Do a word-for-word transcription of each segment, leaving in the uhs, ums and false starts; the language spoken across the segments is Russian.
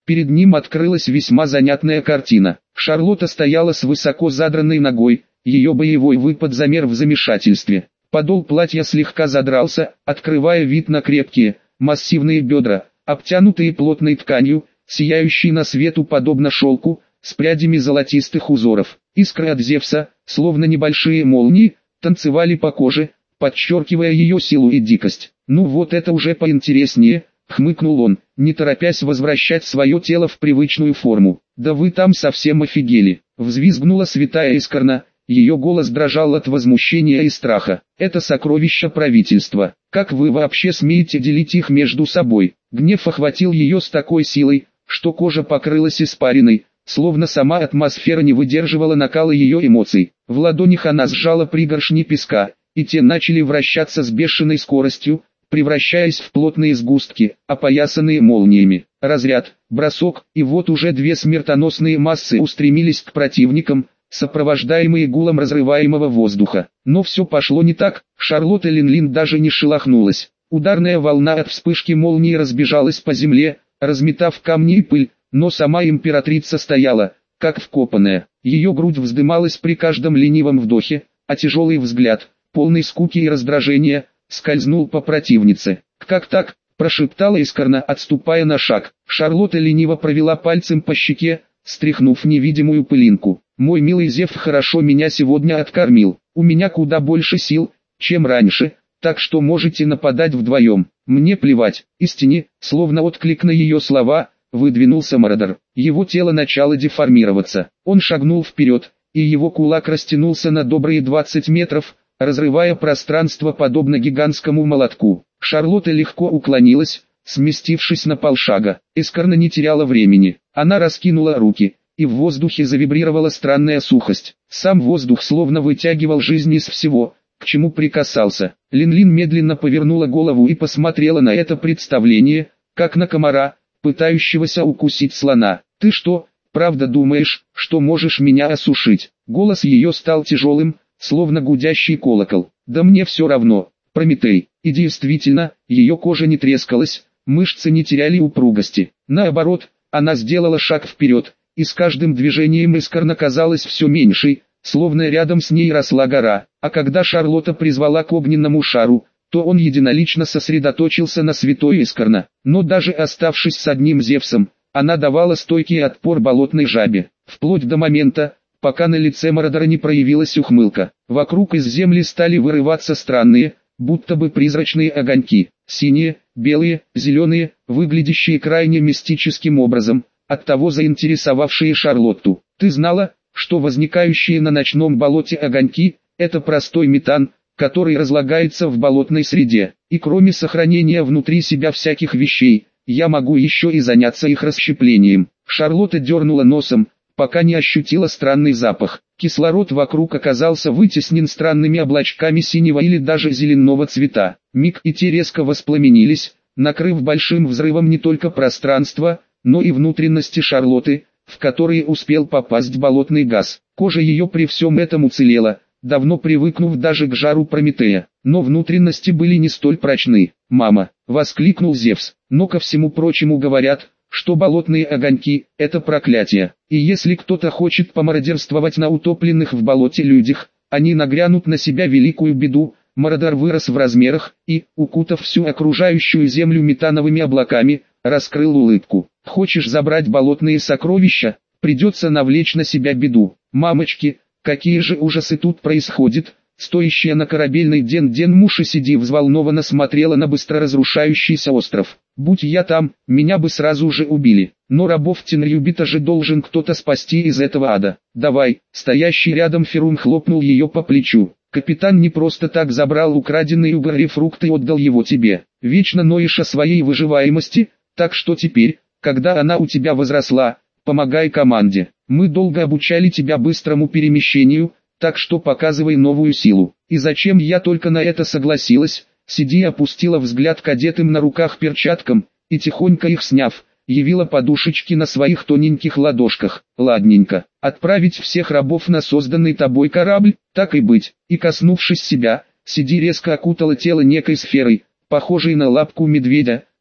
Перед ним открылась весьма занятная картина. Шарлотта стояла с высоко задранной ногой, ее боевой выпад замер в замешательстве. Подол платья слегка задрался, открывая вид на крепкие, массивные бедра, обтянутые плотной тканью, сияющие на свету подобно шелку, с прядями золотистых узоров. Искры от Зевса, словно небольшие молнии, танцевали по коже, подчеркивая ее силу и дикость. «Ну вот это уже поинтереснее», — хмыкнул он, не торопясь возвращать свое тело в привычную форму. «Да вы там совсем офигели», — взвизгнула святая Искорна, ее голос дрожал от возмущения и страха. «Это сокровища правительства. Как вы вообще смеете делить их между собой?» Гнев охватил ее с такой силой, что кожа покрылась испариной, словно сама атмосфера не выдерживала накала ее эмоций. В ладонях она сжала пригоршни песка, и те начали вращаться с бешеной скоростью, превращаясь в плотные сгустки, опоясанные молниями. Разряд, бросок, и вот уже две смертоносные массы устремились к противникам, сопровождаемые гулом разрываемого воздуха. Но все пошло не так, Шарлотта Линлин даже не шелохнулась. Ударная волна от вспышки молнии разбежалась по земле, разметав камни и пыль, но сама императрица стояла, как вкопанная. Ее грудь вздымалась при каждом ленивом вдохе, а тяжелый взгляд, полный скуки и раздражения, скользнул по противнице. «Как так?» – прошептала Искорна, отступая на шаг. Шарлотта лениво провела пальцем по щеке, стряхнув невидимую пылинку. «Мой милый Зев хорошо меня сегодня откормил. У меня куда больше сил, чем раньше, так что можете нападать вдвоем. Мне плевать». Из тени, словно отклик на ее слова, выдвинулся Мародер. Его тело начало деформироваться. Он шагнул вперед, и его кулак растянулся на добрые двадцать метров, разрывая пространство подобно гигантскому молотку. Шарлотта легко уклонилась, сместившись на полшага. Искорна не теряла времени. Она раскинула руки, и в воздухе завибрировала странная сухость. Сам воздух словно вытягивал жизнь из всего, к чему прикасался. Линлин медленно повернула голову и посмотрела на это представление, как на комара, пытающегося укусить слона. «Ты что, правда думаешь, что можешь меня осушить?» Голос ее стал тяжелым, словно гудящий колокол. «Да мне все равно, Прометей». И действительно, ее кожа не трескалась, мышцы не теряли упругости. Наоборот, она сделала шаг вперед, и с каждым движением Искорна казалась все меньшей, словно рядом с ней росла гора. А когда Шарлотта призвала к огненному шару, то он единолично сосредоточился на святой Искорна. Но даже оставшись с одним Зевсом, она давала стойкий отпор болотной жабе, вплоть до момента, пока на лице Мародера не проявилась ухмылка. Вокруг из земли стали вырываться странные, будто бы призрачные огоньки, синие, белые, зеленые, выглядящие крайне мистическим образом, оттого заинтересовавшие Шарлотту. «Ты знала, что возникающие на ночном болоте огоньки – это простой метан, который разлагается в болотной среде, и кроме сохранения внутри себя всяких вещей, я могу еще и заняться их расщеплением». Шарлотта дернула носом, пока не ощутила странный запах. Кислород вокруг оказался вытеснен странными облачками синего или даже зеленого цвета. Миг и те резко воспламенились, накрыв большим взрывом не только пространство, но и внутренности Шарлотты, в которые успел попасть болотный газ. Кожа ее при всем этом уцелела, давно привыкнув даже к жару Прометея, но внутренности были не столь прочны. «Мама!» — воскликнул Зевс. «Но ко всему прочему говорят, что болотные огоньки – это проклятие, и если кто-то хочет помародерствовать на утопленных в болоте людях, они нагрянут на себя великую беду». Мародер вырос в размерах и, укутав всю окружающую землю метановыми облаками, раскрыл улыбку. «Хочешь забрать болотные сокровища? Придется навлечь на себя беду. Мамочки, какие же ужасы тут происходят!» Стоящая на корабельной Ден-Ден Муши Сиди взволнованно смотрела на быстро разрушающийся остров. «Будь я там, меня бы сразу же убили. Но рабов Тенрюбита же должен кто-то спасти из этого ада. Давай!» Стоящий рядом Ферун хлопнул ее по плечу. «Капитан не просто так забрал украденный у Гарри фрукт и отдал его тебе. Вечно ноешь о своей выживаемости, так что теперь, когда она у тебя возросла, помогай команде. Мы долго обучали тебя быстрому перемещению, так что показывай новую силу». И зачем я только на это согласилась? Сиди опустила взгляд кадетам на руках перчаткам, и тихонько их сняв, явила подушечки на своих тоненьких ладошках. «Ладненько, отправить всех рабов на созданный тобой корабль, так и быть». И коснувшись себя, Сиди резко окутала тело некой сферой, похожей на лапку медведя,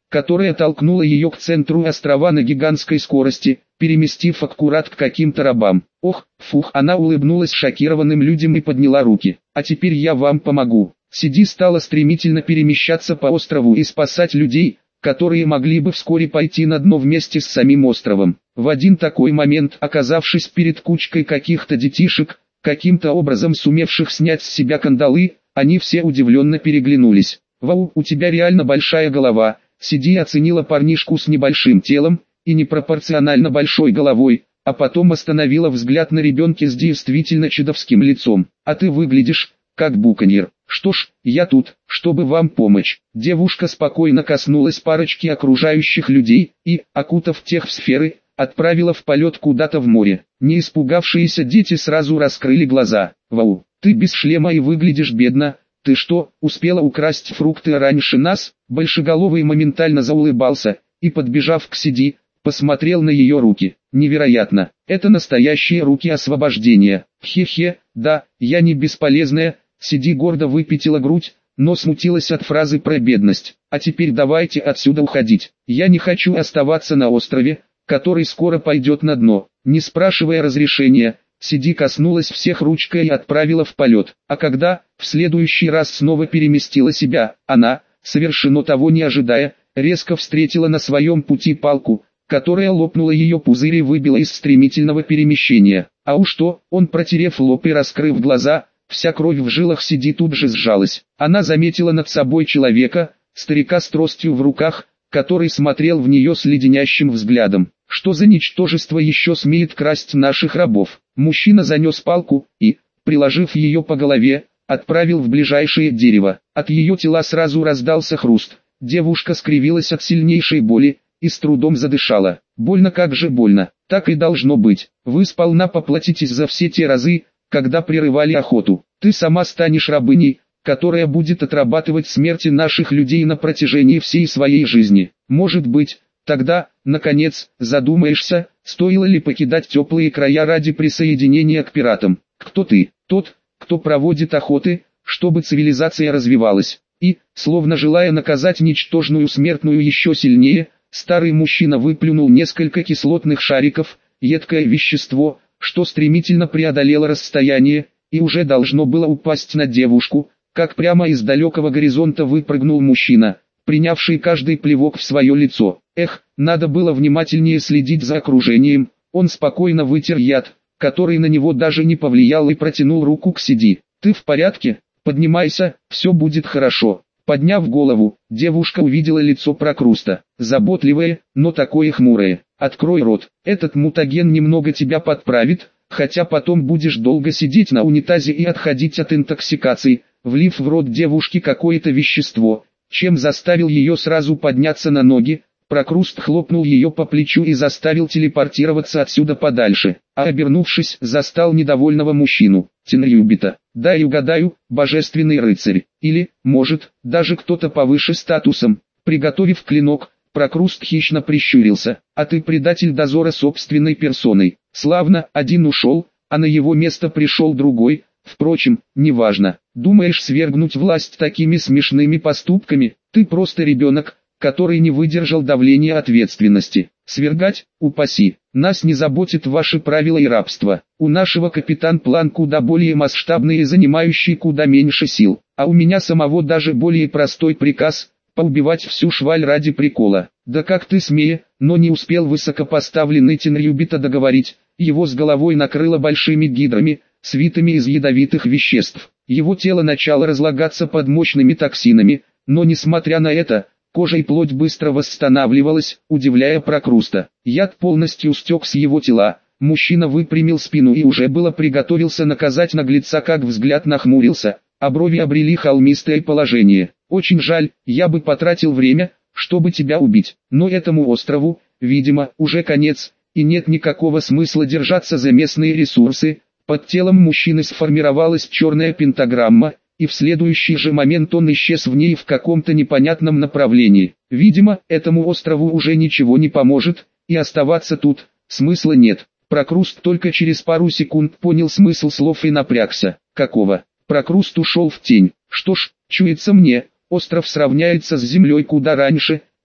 которая толкнула ее к центру острова на гигантской скорости, переместив аккурат к каким-то рабам. Ох, фух, она улыбнулась шокированным людям и подняла руки. А теперь я вам помогу. Сиди стала стремительно перемещаться по острову и спасать людей, которые могли бы вскоре пойти на дно вместе с самим островом. В один такой момент, оказавшись перед кучкой каких-то детишек, каким-то образом сумевших снять с себя кандалы, они все удивленно переглянулись. «Вау, у тебя реально большая голова», Сиди оценила парнишку с небольшим телом и непропорционально большой головой, а потом остановила взгляд на ребенка с действительно чудовским лицом. «А ты выглядишь, как буконьер. Что ж, я тут, чтобы вам помочь». Девушка спокойно коснулась парочки окружающих людей и, окутав тех в сферы, отправила в полет куда-то в море. Не испугавшиеся дети сразу раскрыли глаза. «Вау, ты без шлема и выглядишь бедно. Ты что, успела украсть фрукты раньше нас?» Большеголовый моментально заулыбался и, подбежав к Сиди, посмотрел на ее руки. «Невероятно, это настоящие руки освобождения». «Хе-хе, да, я не бесполезная». Сиди гордо выпятила грудь, но смутилась от фразы про бедность. «А теперь давайте отсюда уходить. Я не хочу оставаться на острове, который скоро пойдет на дно». Не спрашивая разрешения, Сиди коснулась всех ручкой и отправила в полет. А когда, в следующий раз снова переместила себя, она, совершенно того не ожидая, резко встретила на своем пути палку, которая лопнула ее пузырь и выбила из стремительного перемещения. А уж что, он, протерев лоб и раскрыв глаза, вся кровь в жилах Сиди тут же сжалась. Она заметила над собой человека, старика с тростью в руках, который смотрел в нее с леденящим взглядом. «Что за ничтожество еще смеет красть наших рабов?» Мужчина занес палку и, приложив ее по голове, отправил в ближайшее дерево. От ее тела сразу раздался хруст. Девушка скривилась от сильнейшей боли и с трудом задышала. «Больно, как же больно, так и должно быть. Вы сполна поплатитесь за все те разы, когда прерывали охоту. Ты сама станешь рабыней, которая будет отрабатывать смерти наших людей на протяжении всей своей жизни. Может быть, тогда, наконец, задумаешься, стоило ли покидать теплые края ради присоединения к пиратам. Кто ты? Тот, кто проводит охоты, чтобы цивилизация развивалась». И, словно желая наказать ничтожную смертную еще сильнее, старый мужчина выплюнул несколько кислотных шариков, едкое вещество, что стремительно преодолело расстояние, и уже должно было упасть на девушку, как прямо из далекого горизонта выпрыгнул мужчина, принявший каждый плевок в свое лицо. Эх, надо было внимательнее следить за окружением. Он спокойно вытер яд, который на него даже не повлиял, и протянул руку к Сиди. «Ты в порядке? Поднимайся, все будет хорошо». Подняв голову, девушка увидела лицо Прокруста, заботливое, но такое хмурое. «Открой рот, этот мутаген немного тебя подправит, хотя потом будешь долго сидеть на унитазе и отходить от интоксикации», влив в рот девушки какое-то вещество, чем заставил ее сразу подняться на ноги. Прокруст хлопнул ее по плечу и заставил телепортироваться отсюда подальше, а обернувшись, застал недовольного мужчину. «Тенрюбита, дай угадаю, божественный рыцарь, или, может, даже кто-то повыше статусом». Приготовив клинок, Прокруст хищно прищурился. «А ты предатель дозора собственной персоной». «Славно, один ушел, а на его место пришел другой. Впрочем, неважно. Думаешь свергнуть власть такими смешными поступками? Ты просто ребенок, который не выдержал давления ответственности. Свергать, упаси. Нас не заботит ваши правила и рабство. У нашего капитан-план куда более масштабный и занимающий куда меньше сил. А у меня самого даже более простой приказ – поубивать всю шваль ради прикола». «Да как ты смея?» Но не успел высокопоставленный Тенрюбита договорить, его с головой накрыло большими гидрами, свитыми из ядовитых веществ. Его тело начало разлагаться под мощными токсинами, но несмотря на это, кожа и плоть быстро восстанавливалась, удивляя Прокруста. Яд полностью стек с его тела. Мужчина выпрямил спину и уже было приготовился наказать наглеца, как взгляд нахмурился, а брови обрели холмистое положение. «Очень жаль, я бы потратил время, чтобы тебя убить, но этому острову, видимо, уже конец, и нет никакого смысла держаться за местные ресурсы». Под телом мужчины сформировалась черная пентаграмма, и в следующий же момент он исчез в ней в каком-то непонятном направлении. Видимо, этому острову уже ничего не поможет, и оставаться тут смысла нет. Прокруст только через пару секунд понял смысл слов и напрягся. Какого? Прокруст ушел в тень. Что ж, чуется мне, остров сравняется с землей куда раньше,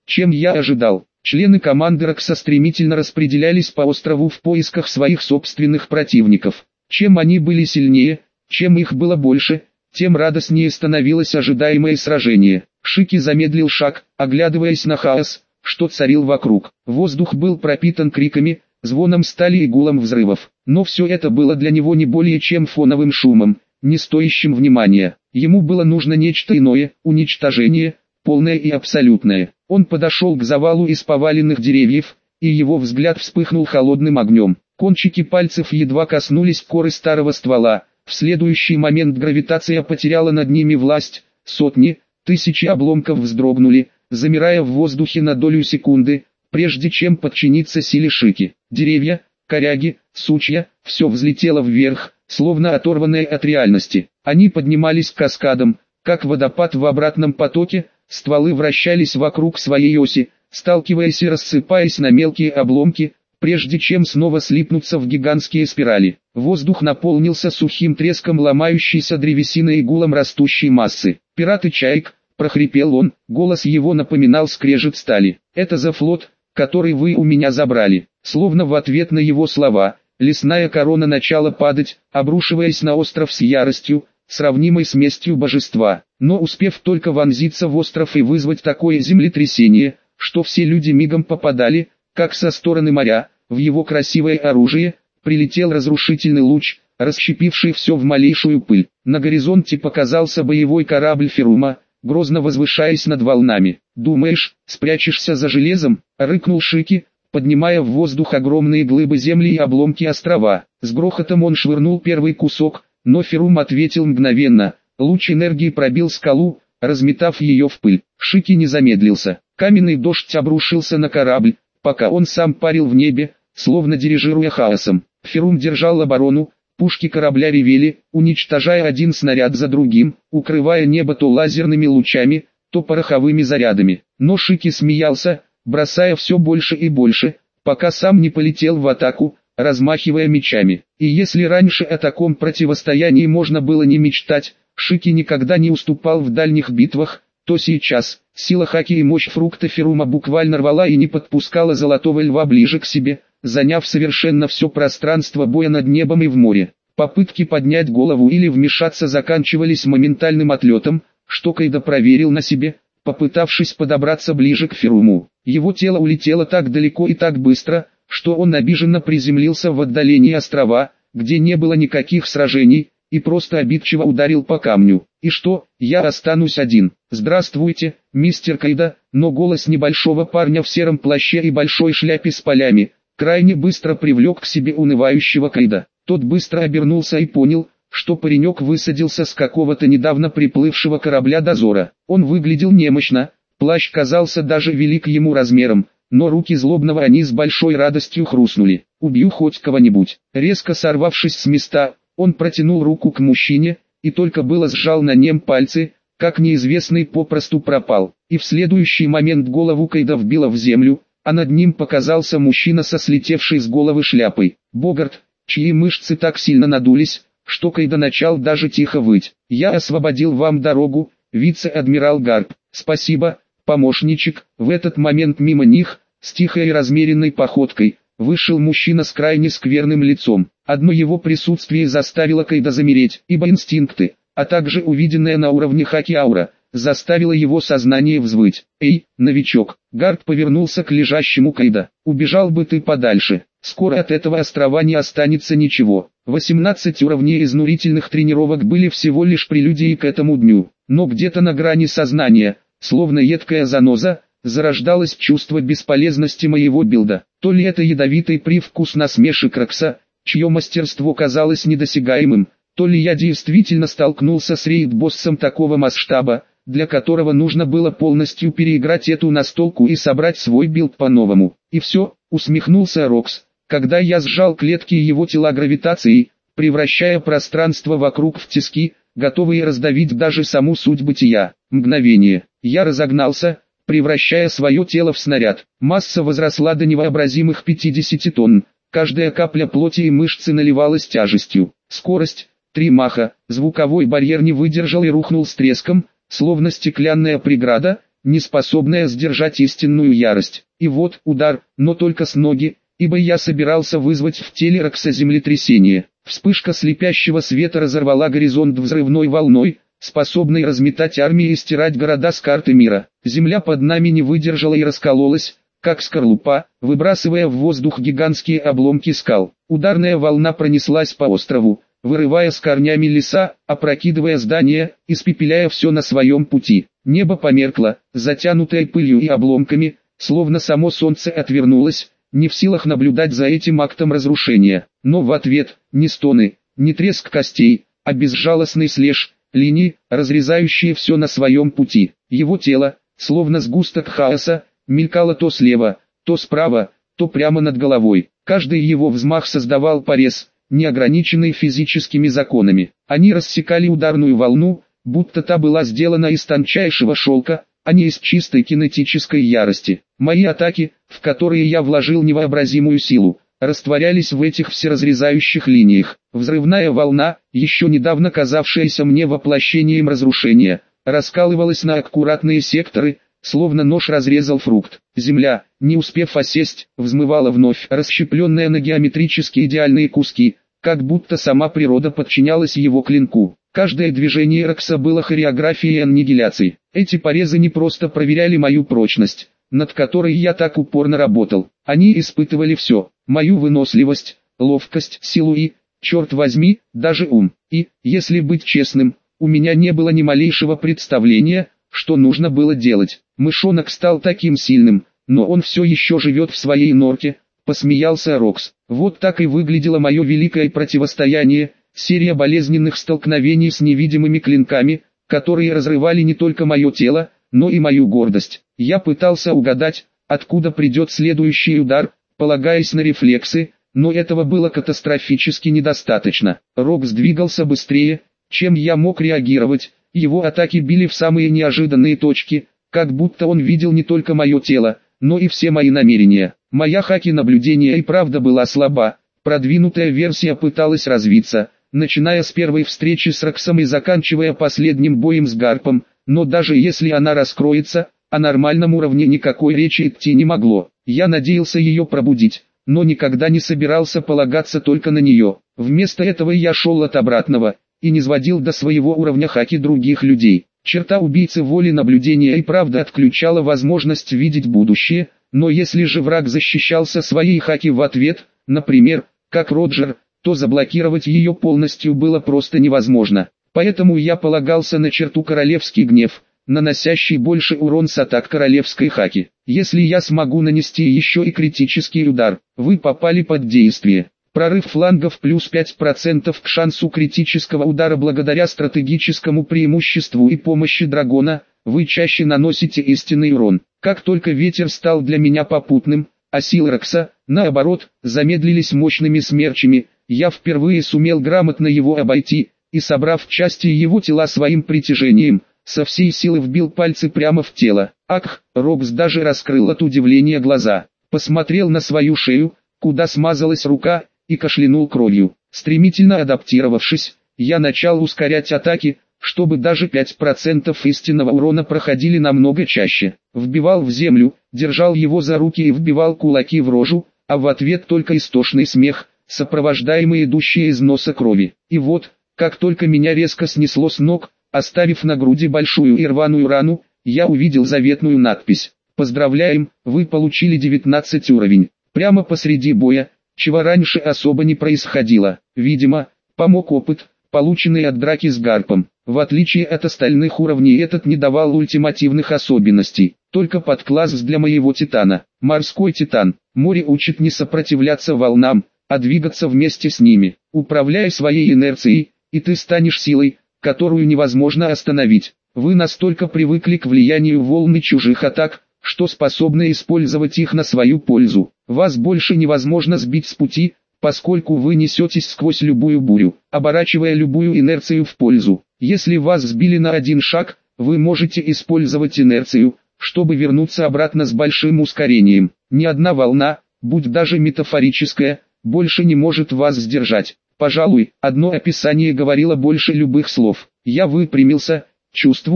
чем я ожидал. Члены команды Рокса стремительно распределялись по острову в поисках своих собственных противников. Чем они были сильнее, чем их было больше, тем радостнее становилось ожидаемое сражение. Шики замедлил шаг, оглядываясь на хаос, что царил вокруг. Воздух был пропитан криками, звоном стали и гулом взрывов. Но все это было для него не более чем фоновым шумом, не стоящим внимания. Ему было нужно нечто иное, уничтожение, полное и абсолютное. Он подошел к завалу из поваленных деревьев, и его взгляд вспыхнул холодным огнем. Кончики пальцев едва коснулись коры старого ствола. В следующий момент гравитация потеряла над ними власть. Сотни, тысячи обломков вздрогнули, замирая в воздухе на долю секунды, прежде чем подчиниться силе Шики. Деревья, коряги, сучья, все взлетело вверх, словно оторванное от реальности. Они поднимались каскадом, как водопад в обратном потоке, стволы вращались вокруг своей оси, сталкиваясь и рассыпаясь на мелкие обломки, прежде чем снова слипнуться в гигантские спирали. Воздух наполнился сухим треском ломающейся древесины и гулом растущей массы. «Пираты Чаек», — прохрипел он, голос его напоминал скрежет стали. «Это за флот, который вы у меня забрали». Словно в ответ на его слова, лесная корона начала падать, обрушиваясь на остров с яростью, сравнимой с местью божества. Но успев только вонзиться в остров и вызвать такое землетрясение, что все люди мигом попадали, как со стороны моря, в его красивое оружие, прилетел разрушительный луч, расщепивший все в малейшую пыль. На горизонте показался боевой корабль Ферума, грозно возвышаясь над волнами. «Думаешь, спрячешься за железом?» — рыкнул Шики, поднимая в воздух огромные глыбы земли и обломки острова. С грохотом он швырнул первый кусок, но Ферум ответил мгновенно. Луч энергии пробил скалу, разметав ее в пыль. Шики не замедлился. Каменный дождь обрушился на корабль, пока он сам парил в небе, словно дирижируя хаосом. Ферум держал оборону, пушки корабля ревели, уничтожая один снаряд за другим, укрывая небо то лазерными лучами, то пороховыми зарядами. Но Шики смеялся, бросая все больше и больше, пока сам не полетел в атаку, размахивая мечами. И если раньше о таком противостоянии можно было не мечтать, Шики никогда не уступал в дальних битвах, то сейчас, сила Хаки и мощь фрукта Ферума буквально рвала и не подпускала Золотого Льва ближе к себе, заняв совершенно все пространство боя над небом и в море. Попытки поднять голову или вмешаться заканчивались моментальным отлетом, что Кайдо проверил на себе, попытавшись подобраться ближе к Феруму. Его тело улетело так далеко и так быстро, что он обиженно приземлился в отдалении острова, где не было никаких сражений, и просто обидчиво ударил по камню. «И что, я останусь один?» «Здравствуйте, мистер Кайдо», но голос небольшого парня в сером плаще и большой шляпе с полями крайне быстро привлек к себе унывающего Кайдо. Тот быстро обернулся и понял, что паренек высадился с какого-то недавно приплывшего корабля дозора. Он выглядел немощно, плащ казался даже велик ему размером, но руки злобного они с большой радостью хрустнули. «Убью хоть кого-нибудь». Резко сорвавшись с места, он протянул руку к мужчине, и только было сжал на нем пальцы, как неизвестный попросту пропал. И в следующий момент голову Кайдо вбило в землю, а над ним показался мужчина со слетевшей с головы шляпой. Богарт, чьи мышцы так сильно надулись, что Кайдо начал даже тихо выть. «Я освободил вам дорогу, вице-адмирал Гарп. Спасибо, помощничек». В этот момент мимо них, с тихой и размеренной походкой, вышел мужчина с крайне скверным лицом. Одно его присутствие заставило Кайдо замереть, ибо инстинкты, а также увиденное на уровне Хаки аура, заставило его сознание взвыть. «Эй, новичок!» Гарп повернулся к лежащему Кайдо. «Убежал бы ты подальше. Скоро от этого острова не останется ничего». восемнадцать уровней изнурительных тренировок были всего лишь прелюдией к этому дню. Но где-то на грани сознания, словно едкая заноза, зарождалось чувство бесполезности моего билда. То ли это ядовитый привкус насмешек Рокса, чье мастерство казалось недосягаемым, то ли я действительно столкнулся с рейд-боссом такого масштаба, для которого нужно было полностью переиграть эту настолку и собрать свой билд по-новому. И все, усмехнулся Рокс, когда я сжал клетки его тела гравитацией, превращая пространство вокруг в тиски, готовые раздавить даже саму суть бытия. Мгновение. Я разогнался, превращая свое тело в снаряд. Масса возросла до невообразимых пятидесяти тонн. Каждая капля плоти и мышцы наливалась тяжестью. Скорость — три маха. Звуковой барьер не выдержал и рухнул с треском, словно стеклянная преграда, не способная сдержать истинную ярость. И вот удар, но только с ноги, ибо я собирался вызвать в теле Рокса землетрясение. Вспышка слепящего света разорвала горизонт взрывной волной, способной разметать армии и стирать города с карты мира. Земля под нами не выдержала и раскололась, как скорлупа, выбрасывая в воздух гигантские обломки скал. Ударная волна пронеслась по острову, вырывая с корнями леса, опрокидывая здания, испепеляя все на своем пути. Небо померкло, затянутое пылью и обломками, словно само солнце отвернулось, не в силах наблюдать за этим актом разрушения. Но в ответ, ни стоны, ни треск костей, а безжалостный слежь, линии, разрезающие все на своем пути. Его тело, словно сгусток хаоса, мелькало то слева, то справа, то прямо над головой. Каждый его взмах создавал порез, не ограниченный физическими законами. Они рассекали ударную волну, будто та была сделана из тончайшего шелка, а не из чистой кинетической ярости. Мои атаки, в которые я вложил невообразимую силу, растворялись в этих всеразрезающих линиях. Взрывная волна, еще недавно казавшаяся мне воплощением разрушения, раскалывалась на аккуратные секторы, словно нож разрезал фрукт. Земля, не успев осесть, взмывала вновь, расщепленная на геометрически идеальные куски, как будто сама природа подчинялась его клинку. Каждое движение Рокса было хореографией аннигиляции. Эти порезы не просто проверяли мою прочность, над которой я так упорно работал. Они испытывали все: мою выносливость, ловкость, силу и, черт возьми, даже ум. И, если быть честным, у меня не было ни малейшего представления, что нужно было делать. Мышонок стал таким сильным, но он все еще живет в своей норке, посмеялся Рокс. Вот так и выглядело мое великое противостояние, серия болезненных столкновений с невидимыми клинками, которые разрывали не только мое тело, но и мою гордость. Я пытался угадать, откуда придет следующий удар, полагаясь на рефлексы, но этого было катастрофически недостаточно. Рокс двигался быстрее, чем я мог реагировать, его атаки били в самые неожиданные точки, как будто он видел не только мое тело, но и все мои намерения. Моя хаки наблюдения и правда была слаба, продвинутая версия пыталась развиться, начиная с первой встречи с Роксом и заканчивая последним боем с Гарпом, но даже если она раскроется, о нормальном уровне никакой речи идти не могло. Я надеялся ее пробудить, но никогда не собирался полагаться только на нее. Вместо этого я шел от обратного, и не сводил до своего уровня хаки других людей. Черта убийцы воли наблюдения и правда отключала возможность видеть будущее, но если же враг защищался своей хаки в ответ, например, как Роджер, то заблокировать ее полностью было просто невозможно. Поэтому я полагался на черту королевский гнев, наносящий больше урон с атак королевской хаки. Если я смогу нанести еще и критический удар, вы попали под действие. Прорыв флангов плюс пять процентов к шансу критического удара благодаря стратегическому преимуществу и помощи дракона, вы чаще наносите истинный урон. Как только ветер стал для меня попутным, а силы Рокса, наоборот, замедлились мощными смерчами, я впервые сумел грамотно его обойти, и собрав части его тела своим притяжением, со всей силы вбил пальцы прямо в тело. Ах, Рокс даже раскрыл от удивления глаза, посмотрел на свою шею, куда смазалась рука, и кашлянул кровью. Стремительно адаптировавшись, я начал ускорять атаки, чтобы даже пять процентов истинного урона проходили намного чаще. Вбивал в землю, держал его за руки и вбивал кулаки в рожу, а в ответ только истошный смех, сопровождаемый идущей из носа крови. И вот, как только меня резко снесло с ног, оставив на груди большую и рваную рану, я увидел заветную надпись: «Поздравляем, вы получили девятнадцать уровень». Прямо посреди боя, чего раньше особо не происходило. Видимо, помог опыт, полученный от драки с Гарпом. В отличие от остальных уровней, этот не давал ультимативных особенностей, только подкласс для моего титана. Морской титан. Море учит не сопротивляться волнам, а двигаться вместе с ними. Управляй своей инерцией, и ты станешь силой, которую невозможно остановить. Вы настолько привыкли к влиянию волн и чужих атак, что способны использовать их на свою пользу. Вас больше невозможно сбить с пути, поскольку вы несетесь сквозь любую бурю, оборачивая любую инерцию в пользу. Если вас сбили на один шаг, вы можете использовать инерцию, чтобы вернуться обратно с большим ускорением. Ни одна волна, будь даже метафорическая, больше не может вас сдержать. Пожалуй, одно описание говорило больше любых слов. Я выпрямился, чувствуя,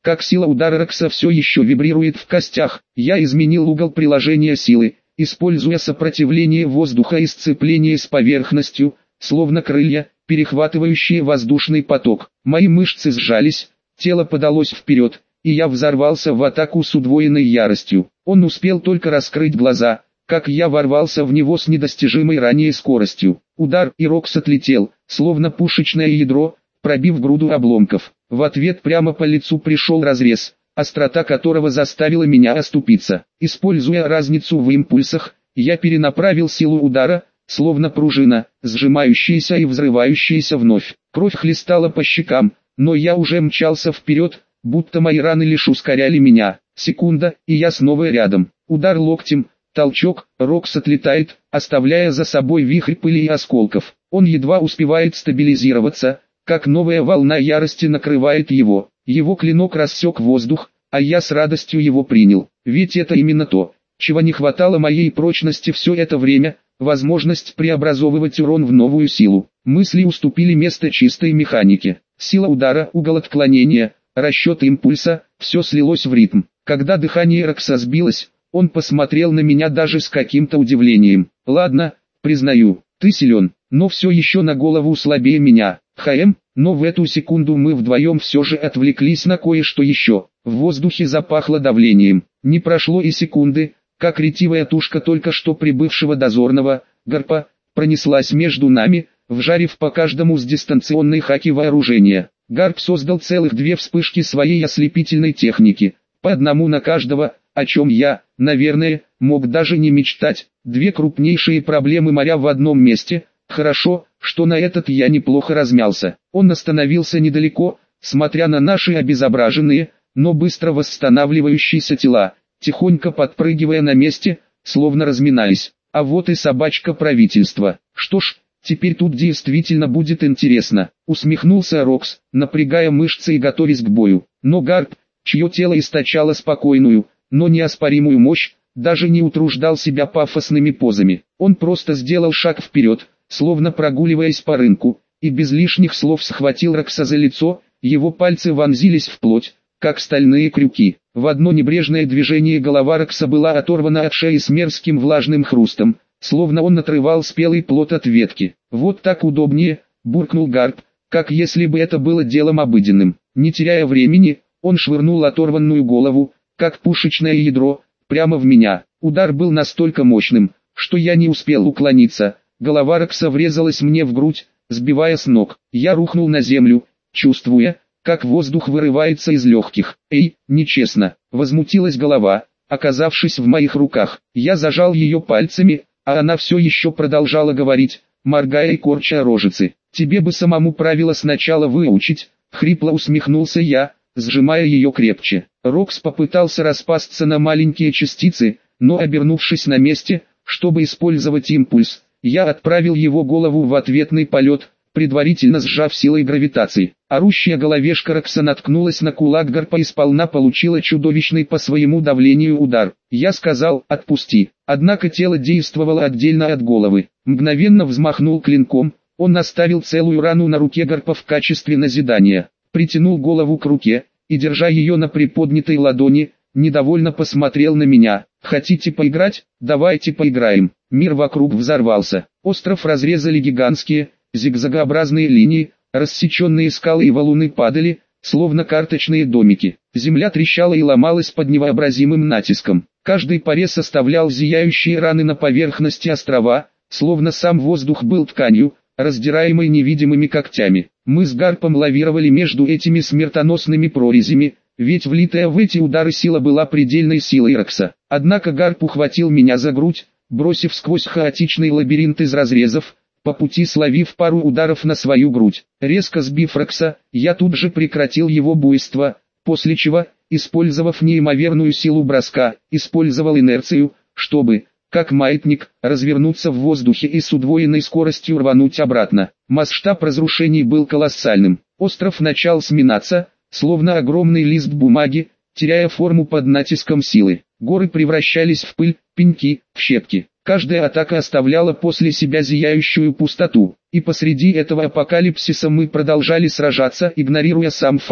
как сила удара Рокса все еще вибрирует в костях. Я изменил угол приложения силы, используя сопротивление воздуха и сцепление с поверхностью, словно крылья, перехватывающие воздушный поток. Мои мышцы сжались, тело подалось вперед, и я взорвался в атаку с удвоенной яростью. Он успел только раскрыть глаза, как я ворвался в него с недостижимой ранее скоростью. Удар, и Рокс отлетел, словно пушечное ядро, пробив груду обломков. В ответ прямо по лицу пришел разрез, острота которого заставила меня оступиться. Используя разницу в импульсах, я перенаправил силу удара, словно пружина, сжимающаяся и взрывающаяся вновь. Кровь хлестала по щекам, но я уже мчался вперед, будто мои раны лишь ускоряли меня. Секунда, и я снова рядом. Удар локтем, толчок, Рокс отлетает, оставляя за собой вихрь пыли и осколков. Он едва успевает стабилизироваться, как новая волна ярости накрывает его. Его клинок рассек воздух, а я с радостью его принял. Ведь это именно то, чего не хватало моей прочности все это время, возможность преобразовывать урон в новую силу. Мысли уступили место чистой механике. Сила удара, угол отклонения, расчет импульса, все слилось в ритм. Когда дыхание Рокса сбилось, он посмотрел на меня даже с каким-то удивлением. «Ладно, признаю, ты силен, но все еще на голову слабее меня, ХМ». Но в эту секунду мы вдвоем все же отвлеклись на кое-что еще. В воздухе запахло давлением. Не прошло и секунды, как ретивая тушка только что прибывшего дозорного, гарпа, пронеслась между нами, вжарив по каждому с дистанционной хаки вооружения. Гарп создал целых две вспышки своей ослепительной техники, по одному на каждого, о чем я, наверное, мог даже не мечтать. Две крупнейшие проблемы моря в одном месте. Хорошо, что на этот я неплохо размялся. Он остановился недалеко, смотря на наши обезображенные, но быстро восстанавливающиеся тела, тихонько подпрыгивая на месте, словно разминаясь. А вот и собачка правительства. Что ж, теперь тут действительно будет интересно. Усмехнулся Рокс, напрягая мышцы и готовясь к бою. Но Гарп, чье тело источало спокойную, но неоспоримую мощь, даже не утруждал себя пафосными позами. Он просто сделал шаг вперед, словно прогуливаясь по рынку, и без лишних слов схватил Рокса за лицо, его пальцы вонзились в плоть, как стальные крюки. В одно небрежное движение голова Рокса была оторвана от шеи с мерзким влажным хрустом, словно он отрывал спелый плод от ветки. «Вот так удобнее», — буркнул Гарп, как если бы это было делом обыденным. Не теряя времени, он швырнул оторванную голову, как пушечное ядро, прямо в меня. Удар был настолько мощным, что я не успел уклониться. Голова Рокса врезалась мне в грудь, сбивая с ног. Я рухнул на землю, чувствуя, как воздух вырывается из легких. «Эй, нечестно!» — возмутилась голова, оказавшись в моих руках. Я зажал ее пальцами, а она все еще продолжала говорить, моргая и корча рожицы. «Тебе бы самому правила сначала выучить», — хрипло усмехнулся я, сжимая ее крепче. Рокс попытался распасться на маленькие частицы, но обернувшись на месте, чтобы использовать импульс, я отправил его голову в ответный полет, предварительно сжав силой гравитации. Орущая головешка Рокса наткнулась на кулак Гарпа и сполна получила чудовищный по своему давлению удар. Я сказал «отпусти», однако тело действовало отдельно от головы. Мгновенно взмахнул клинком, он оставил целую рану на руке Гарпа в качестве назидания. Притянул голову к руке, и держа ее на приподнятой ладони, недовольно посмотрел на меня. «Хотите поиграть? Давайте поиграем». Мир вокруг взорвался. Остров разрезали гигантские, зигзагообразные линии, рассеченные скалы и валуны падали, словно карточные домики. Земля трещала и ломалась под невообразимым натиском. Каждый порез оставлял зияющие раны на поверхности острова, словно сам воздух был тканью, раздираемой невидимыми когтями. Мы с Гарпом лавировали между этими смертоносными прорезями, ведь влитая в эти удары сила была предельной силой Рокса. Однако Гарп ухватил меня за грудь, бросив сквозь хаотичный лабиринт из разрезов, по пути словив пару ударов на свою грудь. Резко сбив Рокса, я тут же прекратил его буйство, после чего, использовав неимоверную силу броска, использовал инерцию, чтобы, как маятник, развернуться в воздухе и с удвоенной скоростью рвануть обратно. Масштаб разрушений был колоссальным. Остров начал сминаться, словно огромный лист бумаги, теряя форму под натиском силы. Горы превращались в пыль, пеньки, в щепки. Каждая атака оставляла после себя зияющую пустоту. И посреди этого апокалипсиса мы продолжали сражаться, игнорируя сам факт,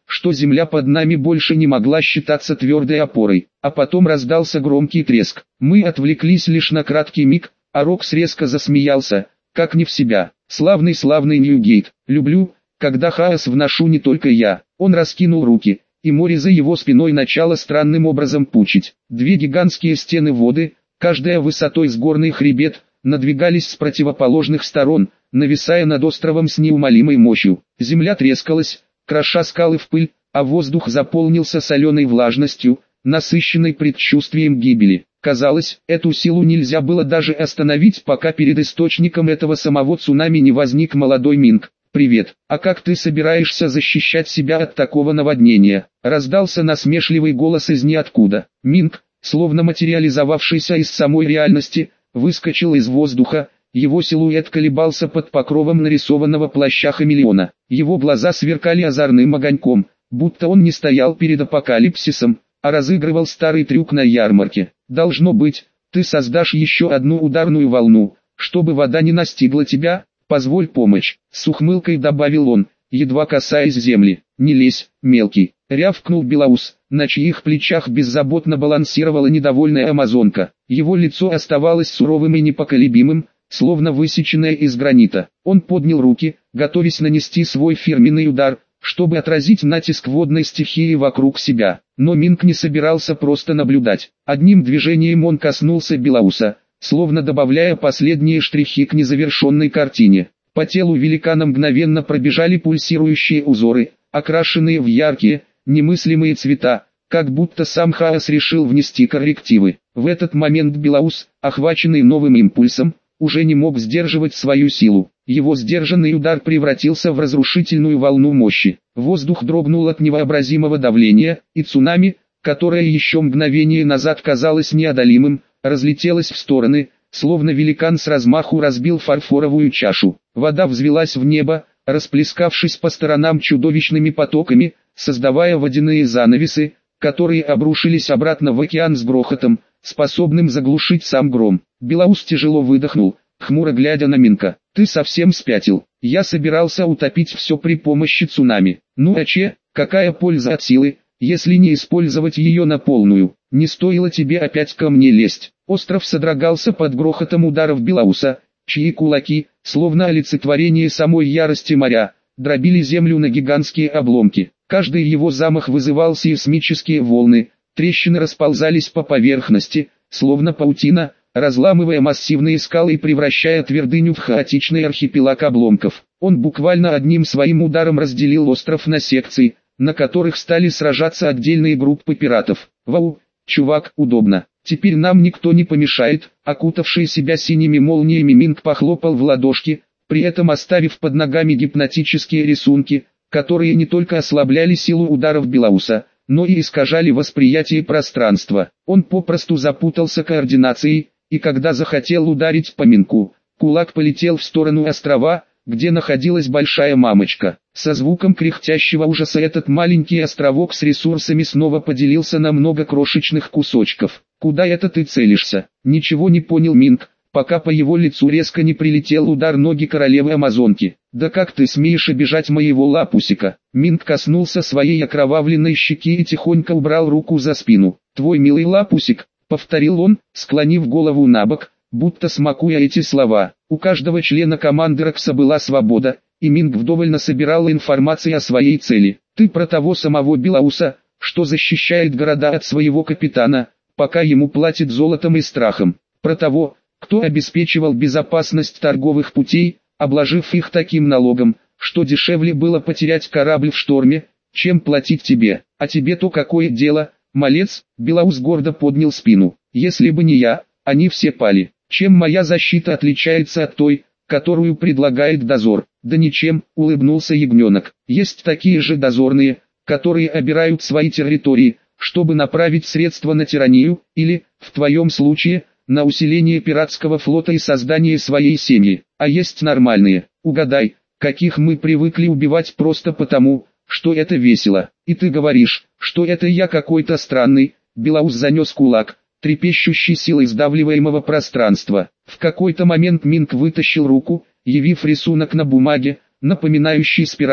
что земля под нами больше не могла считаться твердой опорой. А потом раздался громкий треск. Мы отвлеклись лишь на краткий миг, а Рокс резко засмеялся, как не в себя. «Славный-славный Ньюгейт, люблю, когда хаос вношу не только я». Он раскинул руки, и море за его спиной начало странным образом пучить. Две гигантские стены воды, каждая высотой с горный хребет, надвигались с противоположных сторон, нависая над островом с неумолимой мощью. Земля трескалась, кроша скалы в пыль, а воздух заполнился соленой влажностью, насыщенной предчувствием гибели. Казалось, эту силу нельзя было даже остановить, пока перед источником этого самого цунами не возник молодой Минг. «Привет, а как ты собираешься защищать себя от такого наводнения?» Раздался насмешливый голос из ниоткуда. Минг, словно материализовавшийся из самой реальности, выскочил из воздуха. Его силуэт колебался под покровом нарисованного плаща хамелеона. Его глаза сверкали озорным огоньком, будто он не стоял перед апокалипсисом, а разыгрывал старый трюк на ярмарке. «Должно быть, ты создашь еще одну ударную волну, чтобы вода не настигла тебя? Позволь помочь», — с ухмылкой добавил он, едва касаясь земли. «Не лезь, мелкий», — рявкнул Белаус, на чьих плечах беззаботно балансировала недовольная амазонка. Его лицо оставалось суровым и непоколебимым, словно высеченное из гранита. Он поднял руки, готовясь нанести свой фирменный удар, чтобы отразить натиск водной стихии вокруг себя. Но Минг не собирался просто наблюдать. Одним движением он коснулся Белауса, словно добавляя последние штрихи к незавершенной картине. По телу великана мгновенно пробежали пульсирующие узоры, окрашенные в яркие, немыслимые цвета, как будто сам хаос решил внести коррективы. В этот момент Белаус, охваченный новым импульсом, уже не мог сдерживать свою силу. Его сдержанный удар превратился в разрушительную волну мощи. Воздух дрогнул от невообразимого давления, и цунами, которое еще мгновение назад казалось неодолимым, разлетелось в стороны, словно великан с размаху разбил фарфоровую чашу. Вода взвелась в небо, расплескавшись по сторонам чудовищными потоками, создавая водяные занавесы, которые обрушились обратно в океан с грохотом, способным заглушить сам гром. Белаус тяжело выдохнул, хмуро глядя на Минка. «Ты совсем спятил. Я собирался утопить все при помощи цунами. Ну а че, какая польза от силы, если не использовать ее на полную? Не стоило тебе опять ко мне лезть». Остров содрогался под грохотом ударов Белауса, чьи кулаки, словно олицетворение самой ярости моря, дробили землю на гигантские обломки. Каждый его замах вызывал сейсмические волны, трещины расползались по поверхности, словно паутина, разламывая массивные скалы и превращая твердыню в хаотичный архипелаг обломков. Он буквально одним своим ударом разделил остров на секции, на которых стали сражаться отдельные группы пиратов. «Вау, чувак, удобно. Теперь нам никто не помешает», — окутавший себя синими молниями Минг похлопал в ладошки, при этом оставив под ногами гипнотические рисунки, которые не только ослабляли силу ударов Белауса, но и искажали восприятие пространства. Он попросту запутался координацией, и когда захотел ударить по Минку, кулак полетел в сторону острова, где находилась большая мамочка. Со звуком кряхтящего ужаса этот маленький островок с ресурсами снова поделился на много крошечных кусочков. «Куда это ты целишься?» Ничего не понял Минг, пока по его лицу резко не прилетел удар ноги королевы Амазонки. «Да как ты смеешь обижать моего лапусика?» Минг коснулся своей окровавленной щеки и тихонько убрал руку за спину. «Твой милый лапусик», — повторил он, склонив голову набок, будто смакуя эти слова. У каждого члена команды Рокса была свобода, и Минг вдоволь насобирал информации о своей цели. «Ты про того самого Белауса, что защищает города от своего капитана, пока ему платят золотом и страхом. Про того, кто обеспечивал безопасность торговых путей, обложив их таким налогом, что дешевле было потерять корабль в шторме, чем платить тебе. А тебе-то какое дело, малец?» Белаус гордо поднял спину. «Если бы не я, они все пали. Чем моя защита отличается от той, которую предлагает дозор?» «Да ничем», — улыбнулся ягненок. «Есть такие же дозорные, которые обирают свои территории, чтобы направить средства на тиранию, или, в твоем случае, на усиление пиратского флота и создание своей семьи. А есть нормальные, угадай, каких мы привыкли убивать просто потому, что это весело. И ты говоришь, что это я какой-то странный». Белаус занес кулак, трепещущий силой сдавливаемого пространства. В какой-то момент Минг вытащил руку, явив рисунок на бумаге, напоминающий спираль,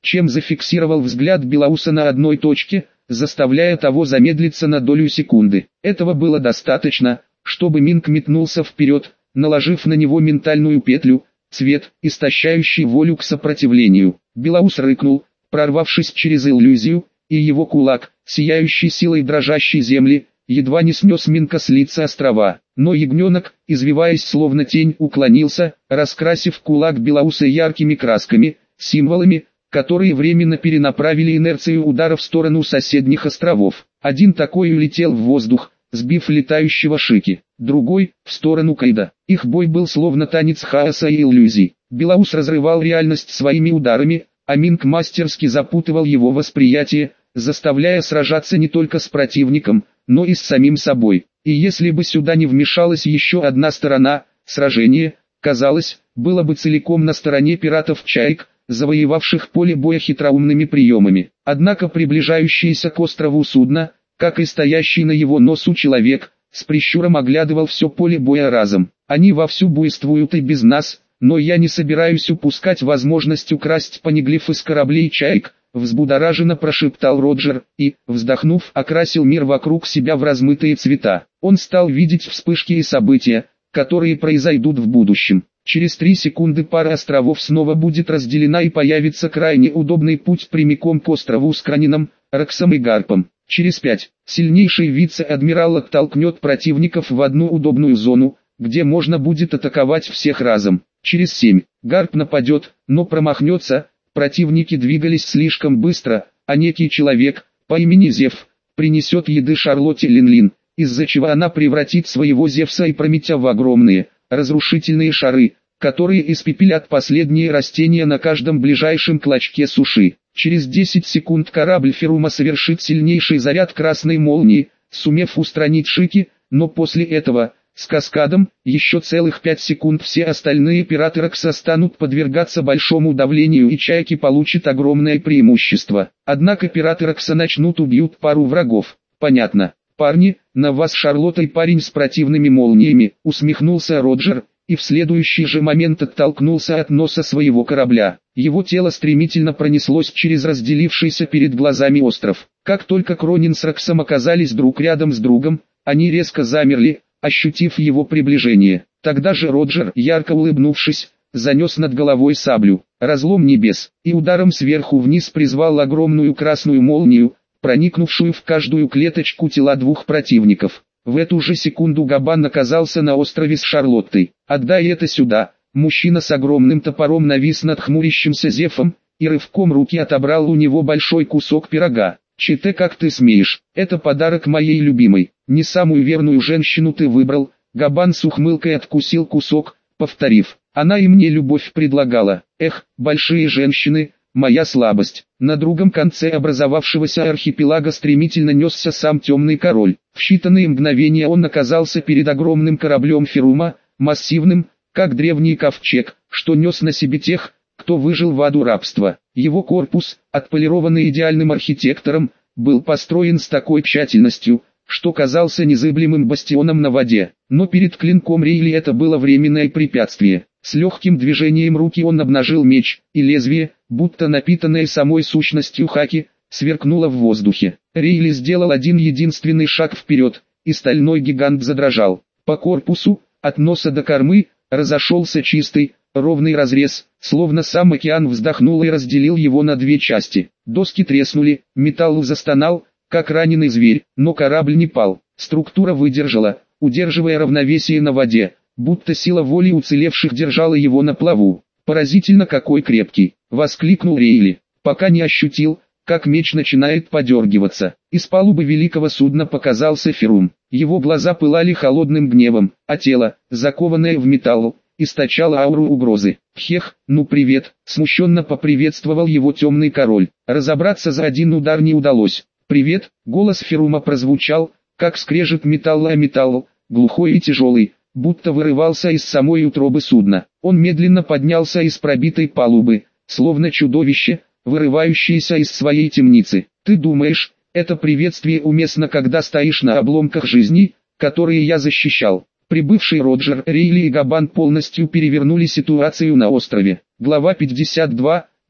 чем зафиксировал взгляд Белауса на одной точке, заставляя того замедлиться на долю секунды. Этого было достаточно, чтобы Минг метнулся вперед, наложив на него ментальную петлю, цвет, истощающий волю к сопротивлению. Белаус рыкнул, прорвавшись через иллюзию, и его кулак, сияющий силой дрожащей земли, едва не снес Минка с лица острова. Но ягненок, извиваясь словно тень, уклонился, раскрасив кулак Белауса яркими красками, символами, которые временно перенаправили инерцию удара в сторону соседних островов. Один такой улетел в воздух, сбив летающего Шики, другой — в сторону Кайда. Их бой был словно танец хаоса и иллюзий. Белаус разрывал реальность своими ударами, а Минг мастерски запутывал его восприятие, заставляя сражаться не только с противником, но и с самим собой. И если бы сюда не вмешалась еще одна сторона, сражение, казалось, было бы целиком на стороне пиратов-чаек, завоевавших поле боя хитроумными приемами. Однако приближающееся к острову судно, как и стоящий на его носу человек, с прищуром оглядывал все поле боя разом. Они вовсю буйствуют и без нас, но я не собираюсь упускать возможность украсть понеглиф из кораблей чаек, взбудораженно прошептал Роджер, и, вздохнув, окрасил мир вокруг себя в размытые цвета. Он стал видеть вспышки и события, которые произойдут в будущем. Через три секунды пара островов снова будет разделена и появится крайне удобный путь прямиком к острову с Кранином, Роксом и Гарпом. Через пять сильнейший вице-адмирал оттолкнет противников в одну удобную зону, где можно будет атаковать всех разом. Через семь Гарп нападет, но промахнется. Противники двигались слишком быстро, а некий человек, по имени Зев, принесет еды Шарлотте Линлин, из-за чего она превратит своего Зевса и Прометя в огромные, разрушительные шары, которые испепелят последние растения на каждом ближайшем клочке суши. Через десять секунд корабль Ферума совершит сильнейший заряд красной молнии, сумев устранить Шики, но после этого, с каскадом, еще целых пять секунд все остальные пираты Рокса станут подвергаться большому давлению и чайки получат огромное преимущество. Однако пираты Рокса начнут убьют пару врагов. Понятно. Парни, на вас Шарлотта и парень с противными молниями, усмехнулся Роджер, и в следующий же момент оттолкнулся от носа своего корабля. Его тело стремительно пронеслось через разделившийся перед глазами остров. Как только Кронин с Роксом оказались друг рядом с другом, они резко замерли, ощутив его приближение. Тогда же Роджер, ярко улыбнувшись, занес над головой саблю, разлом небес, и ударом сверху вниз призвал огромную красную молнию, проникнувшую в каждую клеточку тела двух противников. В эту же секунду Габан оказался на острове с Шарлоттой. «Отдай это сюда!» Мужчина с огромным топором навис над хмурящимся Зефом, и рывком руки отобрал у него большой кусок пирога. «Чите, как ты смеешь, это подарок моей любимой, не самую верную женщину ты выбрал». Габан с ухмылкой откусил кусок, повторив: «Она и мне любовь предлагала. Эх, большие женщины, моя слабость». На другом конце образовавшегося архипелага стремительно несся сам Темный Король. В считанные мгновения он оказался перед огромным кораблем Ферума, массивным, как древний ковчег, что нес на себе тех, кто выжил в аду рабства. Его корпус, отполированный идеальным архитектором, был построен с такой тщательностью, что казался незыблемым бастионом на воде. Но перед клинком Рейли это было временное препятствие. С легким движением руки он обнажил меч, и лезвие, будто напитанное самой сущностью Хаки, сверкнуло в воздухе. Рейли сделал один единственный шаг вперед, и стальной гигант задрожал. По корпусу, от носа до кормы, разошелся чистый, ровный разрез, словно сам океан вздохнул и разделил его на две части. Доски треснули, металл застонал, как раненый зверь, но корабль не пал. Структура выдержала, удерживая равновесие на воде, будто сила воли уцелевших держала его на плаву. «Поразительно, какой крепкий!» — воскликнул Рейли, пока не ощутил, как меч начинает подергиваться. Из палубы великого судна показался Ферум. Его глаза пылали холодным гневом, а тело, закованное в металл, источало ауру угрозы. «Хех, ну привет!» — смущенно поприветствовал его Темный Король. Разобраться за один удар не удалось. «Привет!» — голос Ферума прозвучал, как скрежет металла о металл, глухой и тяжелый, будто вырывался из самой утробы судна. Он медленно поднялся из пробитой палубы, словно чудовище, вырывающееся из своей темницы. «Ты думаешь, это приветствие уместно, когда стоишь на обломках жизни, которые я защищал?» Прибывший Роджер, Рейли и Габан полностью перевернули ситуацию на острове. Глава пятьдесят два.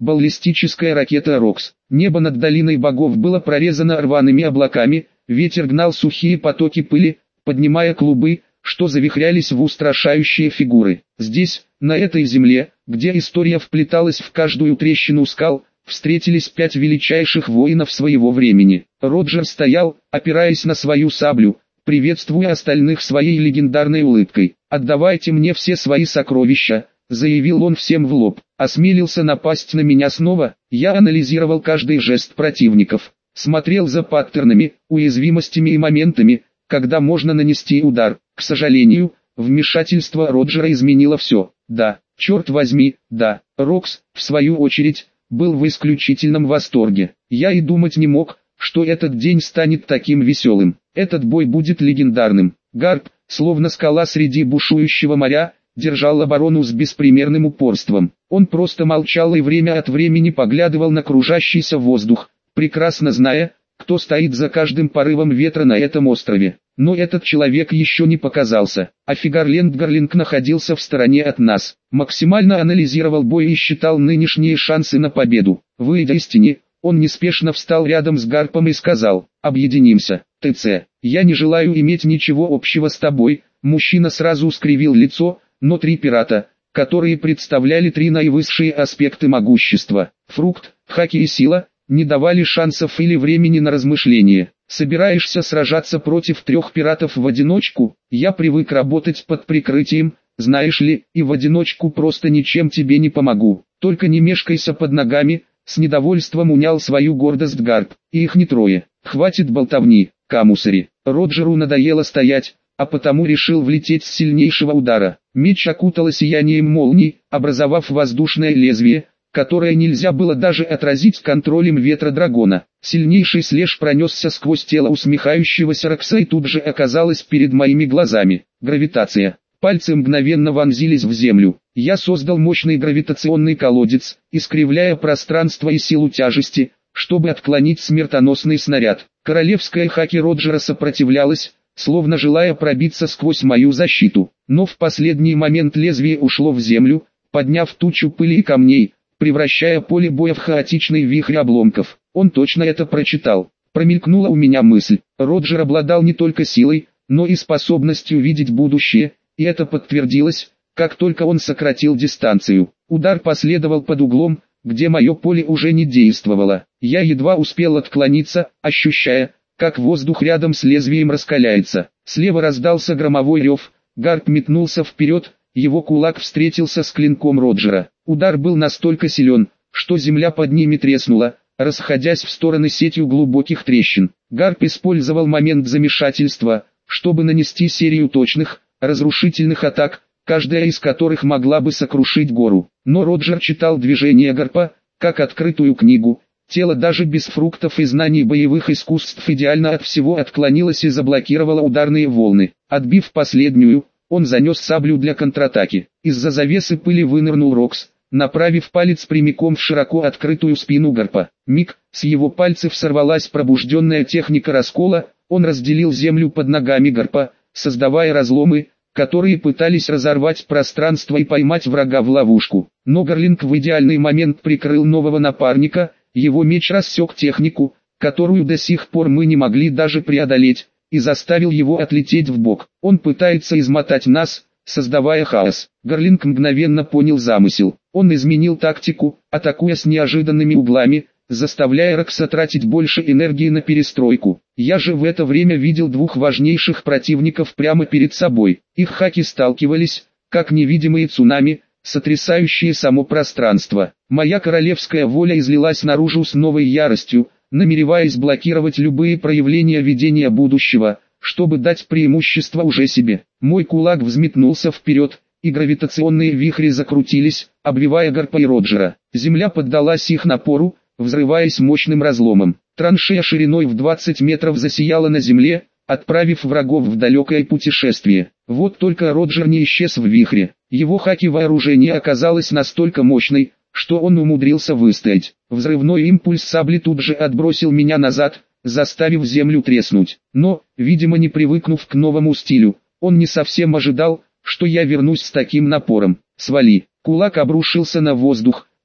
Баллистическая ракета «Рокс». Небо над долиной богов было прорезано рваными облаками, ветер гнал сухие потоки пыли, поднимая клубы, что завихрялись в устрашающие фигуры. Здесь, на этой земле, где история вплеталась в каждую трещину скал, встретились пять величайших воинов своего времени. Роджер стоял, опираясь на свою саблю, приветствуя остальных своей легендарной улыбкой. «Отдавайте мне все свои сокровища», — заявил он всем в лоб. Осмелился напасть на меня снова. Я анализировал каждый жест противников, смотрел за паттернами, уязвимостями и моментами, когда можно нанести удар. К сожалению, вмешательство Роджера изменило все. Да, черт возьми, да. Рокс, в свою очередь, был в исключительном восторге. Я и думать не мог, что этот день станет таким веселым. Этот бой будет легендарным. Гарп, словно скала среди бушующего моря, держал оборону с беспримерным упорством. Он просто молчал и время от времени поглядывал на кружащийся воздух, прекрасно зная, кто стоит за каждым порывом ветра на этом острове. Но этот человек еще не показался, а Фигарленд Гарлинг находился в стороне от нас, максимально анализировал бой и считал нынешние шансы на победу. Выйдя из тени, он неспешно встал рядом с Гарпом и сказал: «Объединимся, ТЦ, я не желаю иметь ничего общего с тобой». Мужчина сразу скривил лицо, но три пирата, которые представляли три наивысшие аспекты могущества, фрукт, хаки и сила, не давали шансов или времени на размышление. «Собираешься сражаться против трех пиратов в одиночку? Я привык работать под прикрытием, знаешь ли, и в одиночку просто ничем тебе не помогу. Только не мешкайся под ногами», — с недовольством унял свою гордость Гарп. «И их не трое. Хватит болтовни, камусари». Роджеру надоело стоять, а потому решил влететь с сильнейшего удара. Меч окутало сиянием молний, образовав воздушное лезвие, которое нельзя было даже отразить контролем ветра дракона. Сильнейший слэш пронесся сквозь тело усмехающегося Рокса и тут же оказалось перед моими глазами. Гравитация. Пальцы мгновенно вонзились в землю. Я создал мощный гравитационный колодец, искривляя пространство и силу тяжести, чтобы отклонить смертоносный снаряд. Королевская хаки Роджера сопротивлялась, словно желая пробиться сквозь мою защиту. Но в последний момент лезвие ушло в землю, подняв тучу пыли и камней, превращая поле боя в хаотичный вихрь обломков. Он точно это прочитал. Промелькнула у меня мысль. Роджер обладал не только силой, но и способностью видеть будущее, и это подтвердилось, как только он сократил дистанцию. Удар последовал под углом, где мое поле уже не действовало. Я едва успел отклониться, ощущая, как воздух рядом с лезвием раскаляется. Слева раздался громовой рев, Гарп метнулся вперед, его кулак встретился с клинком Роджера. Удар был настолько силен, что земля под ними треснула, расходясь в стороны сетью глубоких трещин. Гарп использовал момент замешательства, чтобы нанести серию точных, разрушительных атак, каждая из которых могла бы сокрушить гору. Но Роджер читал движения Гарпа, как открытую книгу. Тело даже без фруктов и знаний боевых искусств идеально от всего отклонилось и заблокировало ударные волны. Отбив последнюю, он занес саблю для контратаки. Из-за завесы пыли вынырнул Рокс, направив палец прямиком в широко открытую спину Гарпа. Миг, с его пальцев сорвалась пробужденная техника раскола, он разделил землю под ногами Гарпа, создавая разломы, которые пытались разорвать пространство и поймать врага в ловушку. Но Гарлинг в идеальный момент прикрыл нового напарника, его меч рассек технику, которую до сих пор мы не могли даже преодолеть, и заставил его отлететь в бок. Он пытается измотать нас, создавая хаос. Гарлинг мгновенно понял замысел. Он изменил тактику, атакуя с неожиданными углами, заставляя Рокса тратить больше энергии на перестройку. Я же в это время видел двух важнейших противников прямо перед собой. Их хаки сталкивались, как невидимые цунами, сотрясающие само пространство. Моя королевская воля излилась наружу с новой яростью, намереваясь блокировать любые проявления видения будущего, чтобы дать преимущество уже себе. Мой кулак взметнулся вперед, и гравитационные вихри закрутились, обвивая Гарпа и Роджера. Земля поддалась их напору, взрываясь мощным разломом. Траншея шириной в двадцать метров засияла на земле, отправив врагов в далекое путешествие. Вот только Роджер не исчез в вихре. Его хаки вооружения оказалось настолько мощной, что он умудрился выстоять. Взрывной импульс сабли тут же отбросил меня назад, заставив землю треснуть. Но, видимо не привыкнув к новому стилю, он не совсем ожидал, что я вернусь с таким напором. «Свали!» Кулак обрушился на воздух,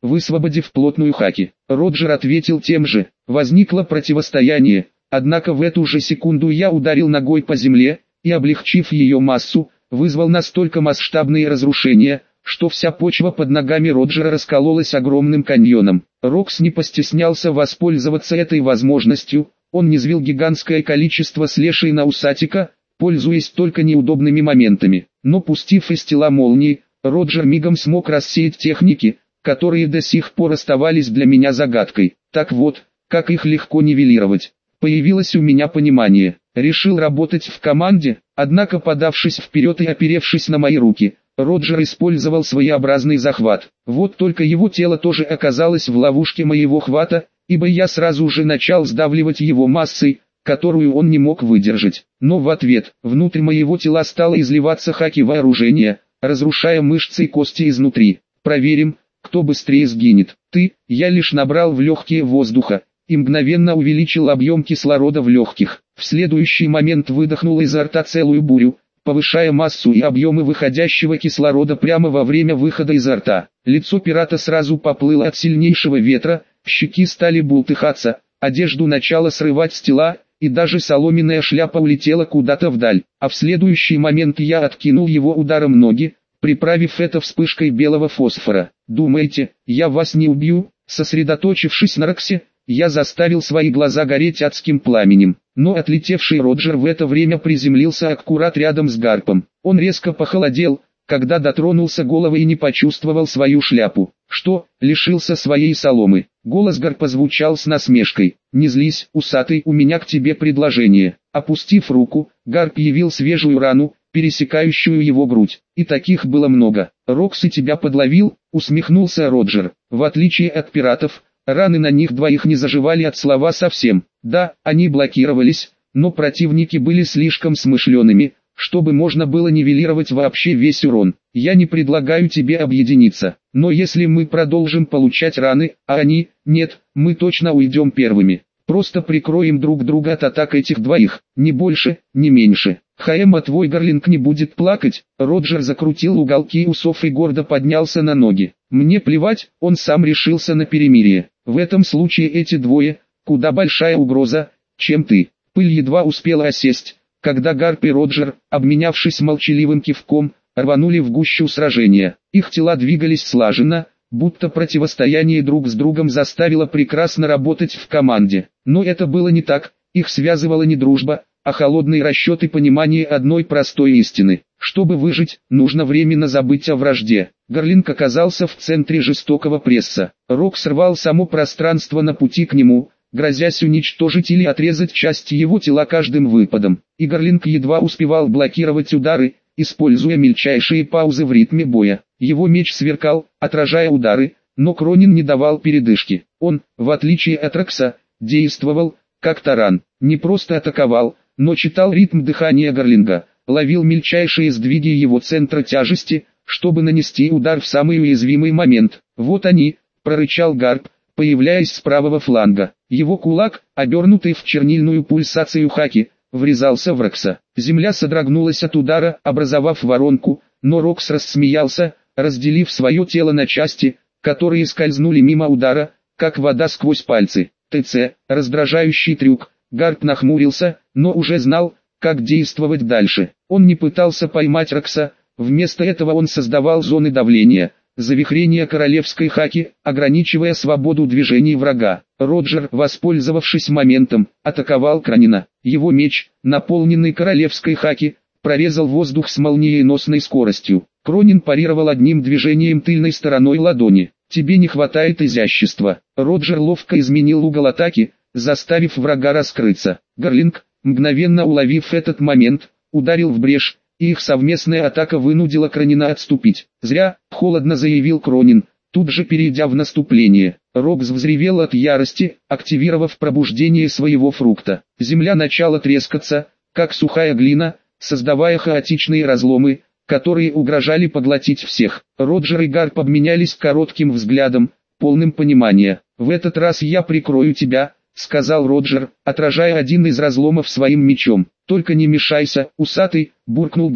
высвободив плотную хаки. Роджер ответил тем же. Возникло противостояние, однако в эту же секунду я ударил ногой по земле, и облегчив ее массу, вызвал настолько масштабные разрушения, что вся почва под ногами Роджера раскололась огромным каньоном. Рокс не постеснялся воспользоваться этой возможностью, он низвел гигантское количество слешей на усатика, пользуясь только неудобными моментами. Но пустив из тела молнии, Роджер мигом смог рассеять техники, которые до сих пор оставались для меня загадкой. Так вот, как их легко нивелировать. Появилось у меня понимание. Решил работать в команде, однако подавшись вперед и оперевшись на мои руки, Роджер использовал своеобразный захват. Вот только его тело тоже оказалось в ловушке моего хвата, ибо я сразу же начал сдавливать его массой, которую он не мог выдержать. Но в ответ, внутрь моего тела стало изливаться хаки вооружения, разрушая мышцы и кости изнутри. Проверим, кто быстрее сгинет. Ты, я лишь набрал в легкие воздуха, и мгновенно увеличил объем кислорода в легких. В следующий момент выдохнул изо рта целую бурю, повышая массу и объемы выходящего кислорода прямо во время выхода изо рта. Лицо пирата сразу поплыло от сильнейшего ветра, щеки стали бултыхаться, одежду начало срывать с тела, и даже соломенная шляпа улетела куда-то вдаль. А в следующий момент я откинул его ударом ноги, приправив это вспышкой белого фосфора. «Думаете, я вас не убью?» Сосредоточившись на Роксе, я заставил свои глаза гореть адским пламенем. Но отлетевший Роджер в это время приземлился аккурат рядом с Гарпом. Он резко похолодел, когда дотронулся головы и не почувствовал свою шляпу. «Что, лишился своей соломы?» Голос Гарпа звучал с насмешкой. «Не злись, усатый, у меня к тебе предложение». Опустив руку, Гарп явил свежую рану, пересекающую его грудь. И таких было много. «Рокс и тебя подловил?» — усмехнулся Роджер. В отличие от пиратов, раны на них двоих не заживали от слова совсем. Да, они блокировались, но противники были слишком смышленными, чтобы можно было нивелировать вообще весь урон. Я не предлагаю тебе объединиться, но если мы продолжим получать раны, а они, нет, мы точно уйдем первыми. Просто прикроем друг друга от атак этих двоих, ни больше, ни меньше. Хаэм, а твой Гарлинг не будет плакать?» Роджер закрутил уголки усов и гордо поднялся на ноги. «Мне плевать, он сам решился на перемирие. В этом случае эти двое, куда большая угроза, чем ты». Пыль едва успела осесть, когда Гарп и Роджер, обменявшись молчаливым кивком, рванули в гущу сражения. Их тела двигались слаженно, будто противостояние друг с другом заставило прекрасно работать в команде. Но это было не так, их связывала не дружба, а холодный расчет и понимание одной простой истины. Чтобы выжить, нужно временно забыть о вражде. Гарлинг оказался в центре жестокого пресса. Рокс рвал само пространство на пути к нему, грозясь уничтожить или отрезать части его тела каждым выпадом. И Гарлинг едва успевал блокировать удары, используя мельчайшие паузы в ритме боя. Его меч сверкал, отражая удары, но Кронин не давал передышки. Он, в отличие от Рокса, действовал, как таран, не просто атаковал, но читал ритм дыхания Гарлинга, ловил мельчайшие сдвиги его центра тяжести, чтобы нанести удар в самый уязвимый момент. «Вот они», — прорычал Гарп, появляясь с правого фланга. Его кулак, обернутый в чернильную пульсацию хаки, врезался в Рокса. Земля содрогнулась от удара, образовав воронку, но Рокс рассмеялся, разделив свое тело на части, которые скользнули мимо удара, как вода сквозь пальцы. ТЦ, раздражающий трюк. Гарп нахмурился, но уже знал, как действовать дальше. Он не пытался поймать Рокса, вместо этого он создавал зоны давления, завихрения королевской хаки, ограничивая свободу движений врага. Роджер, воспользовавшись моментом, атаковал Кронина. Его меч, наполненный королевской хаки, прорезал воздух с молниеносной скоростью. Кронин парировал одним движением тыльной стороной ладони. «Тебе не хватает изящества». Роджер ловко изменил угол атаки, заставив врага раскрыться. Гарлинг, мгновенно уловив этот момент, ударил в брешь, и их совместная атака вынудила Кронина отступить. «Зря», — холодно заявил Кронин, тут же перейдя в наступление. Рокс взревел от ярости, активировав пробуждение своего фрукта. Земля начала трескаться, как сухая глина, создавая хаотичные разломы, которые угрожали поглотить всех. Роджер и Гарп обменялись коротким взглядом, полным понимания. «В этот раз я прикрою тебя», — сказал Роджер, отражая один из разломов своим мечом. «Только не мешайся, усатый», — буркнул Гарп,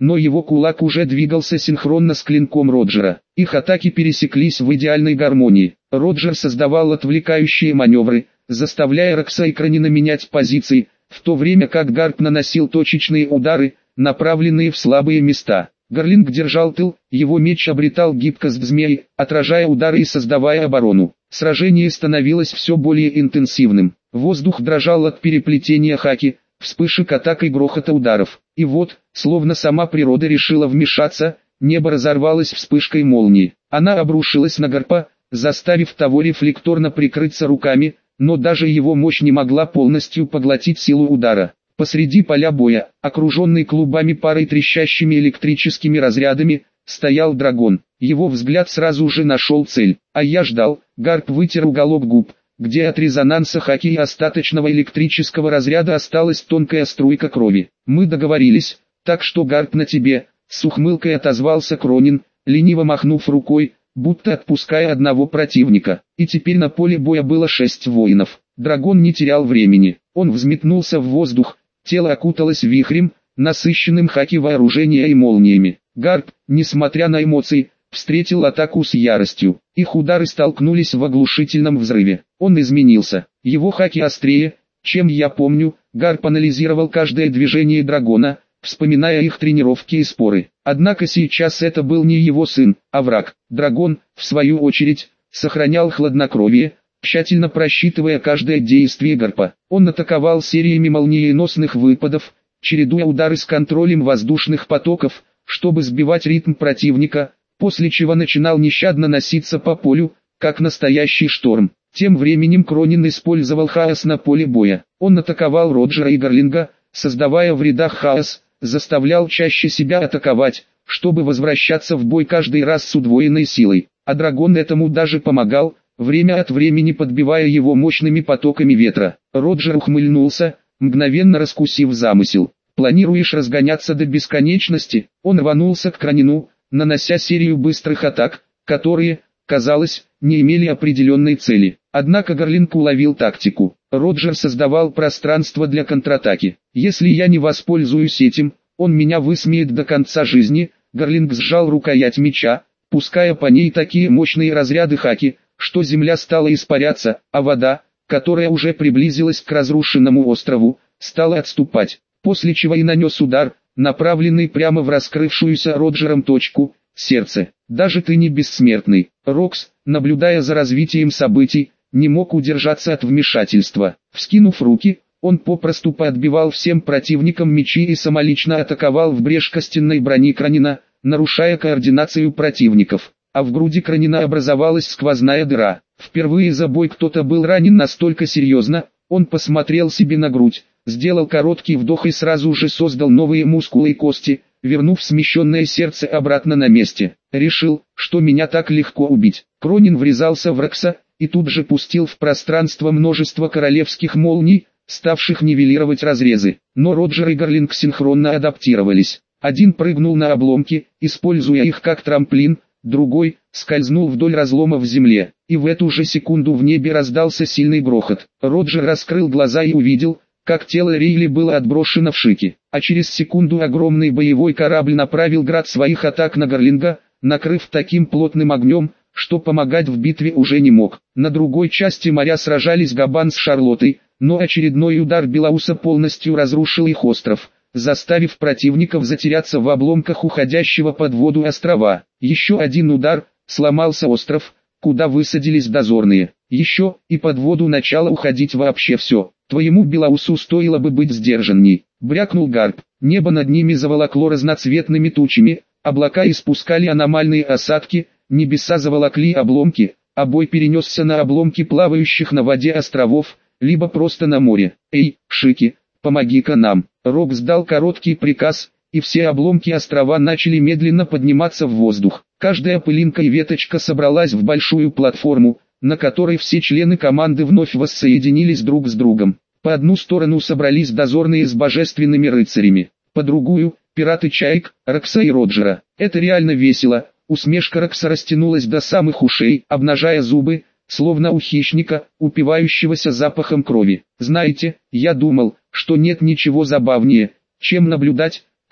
но его кулак уже двигался синхронно с клинком Роджера. Их атаки пересеклись в идеальной гармонии. Роджер создавал отвлекающие маневры, заставляя Рокса и Кронина менять позиции, в то время как Гарп наносил точечные удары, направленные в слабые места. Гарлинг держал тыл, его меч обретал гибкость змеи, отражая удары и создавая оборону. Сражение становилось все более интенсивным. Воздух дрожал от переплетения хаки, вспышек атак и грохота ударов. И вот, словно сама природа решила вмешаться, небо разорвалось вспышкой молнии. Она обрушилась на Гарпа, заставив того рефлекторно прикрыться руками, но даже его мощь не могла полностью поглотить силу удара. Посреди поля боя, окруженный клубами парой трещащими электрическими разрядами, стоял дракон. Его взгляд сразу же нашел цель. А я ждал. Гарп вытер уголок губ, где от резонанса хаки и остаточного электрического разряда осталась тонкая струйка крови. Мы договорились, так что Гарп на тебе, с ухмылкой отозвался Кронин, лениво махнув рукой, будто отпуская одного противника. И теперь на поле боя было шесть воинов. Дракон не терял времени. Он взметнулся в воздух, тело окуталось вихрем, насыщенным хаки вооружения и молниями. Гарп, несмотря на эмоции, встретил атаку с яростью. Их удары столкнулись в оглушительном взрыве. Он изменился. Его хаки острее, чем я помню. Гарп анализировал каждое движение дракона, вспоминая их тренировки и споры. Однако сейчас это был не его сын, а враг. Дракон, в свою очередь, сохранял хладнокровие, тщательно просчитывая каждое действие Гарпа. Он атаковал сериями молниеносных выпадов, чередуя удары с контролем воздушных потоков, чтобы сбивать ритм противника, после чего начинал нещадно носиться по полю, как настоящий шторм. Тем временем Кронин использовал хаос на поле боя. Он атаковал Роджера и Гарлинга, создавая в рядах хаос, заставлял чаще себя атаковать, чтобы возвращаться в бой каждый раз с удвоенной силой. А дракон этому даже помогал, время от времени подбивая его мощными потоками ветра. Роджер ухмыльнулся, мгновенно раскусив замысел. «Планируешь разгоняться до бесконечности?» Он рванулся к Кронину, нанося серию быстрых атак, которые, казалось, не имели определенной цели. Однако Гарлинг уловил тактику. Роджер создавал пространство для контратаки. «Если я не воспользуюсь этим, он меня высмеет до конца жизни». Гарлинг сжал рукоять меча, пуская по ней такие мощные разряды хаки, что земля стала испаряться, а вода, которая уже приблизилась к разрушенному острову, стала отступать. После чего и нанес удар, направленный прямо в раскрывшуюся Роджером точку, сердце. «Даже ты не бессмертный». Рокс, наблюдая за развитием событий, не мог удержаться от вмешательства. Вскинув руки, он попросту поотбивал всем противникам мечи и самолично атаковал в брешь костяной брони Кронина, нарушая координацию противников. А в груди Кронина образовалась сквозная дыра. Впервые за бой кто-то был ранен настолько серьезно. Он посмотрел себе на грудь, сделал короткий вдох и сразу же создал новые мускулы и кости, вернув смещенное сердце обратно на месте. Решил, что меня так легко убить. Кронин врезался в Рокса, и тут же пустил в пространство множество королевских молний, ставших нивелировать разрезы. Но Роджер и Гарлинг синхронно адаптировались. Один прыгнул на обломки, используя их как трамплин, другой скользнул вдоль разлома в земле, и в эту же секунду в небе раздался сильный грохот. Роджер раскрыл глаза и увидел, как тело Рейли было отброшено в шики, а через секунду огромный боевой корабль направил град своих атак на Гарлинга, накрыв таким плотным огнем, что помогать в битве уже не мог. На другой части моря сражались Габан с Шарлоттой, но очередной удар Белауса полностью разрушил их остров, заставив противников затеряться в обломках уходящего под воду острова. Еще один удар, сломался остров, куда высадились дозорные. Еще, и под воду начало уходить вообще все. Твоему Белаусу стоило бы быть сдержанней. Брякнул Гарп. Небо над ними заволокло разноцветными тучами, облака испускали аномальные осадки, небеса заволокли обломки, а бой перенесся на обломки плавающих на воде островов, либо просто на море. «Эй, Шики, помоги-ка нам!» Рокс дал короткий приказ, и все обломки острова начали медленно подниматься в воздух. Каждая пылинка и веточка собралась в большую платформу, на которой все члены команды вновь воссоединились друг с другом. По одну сторону собрались дозорные с божественными рыцарями, по другую – пираты Чаек, Рокса и Роджера. Это реально весело. Усмешка Рокса растянулась до самых ушей, обнажая зубы, словно у хищника, упивающегося запахом крови. «Знаете, я думал, что нет ничего забавнее, чем наблюдать,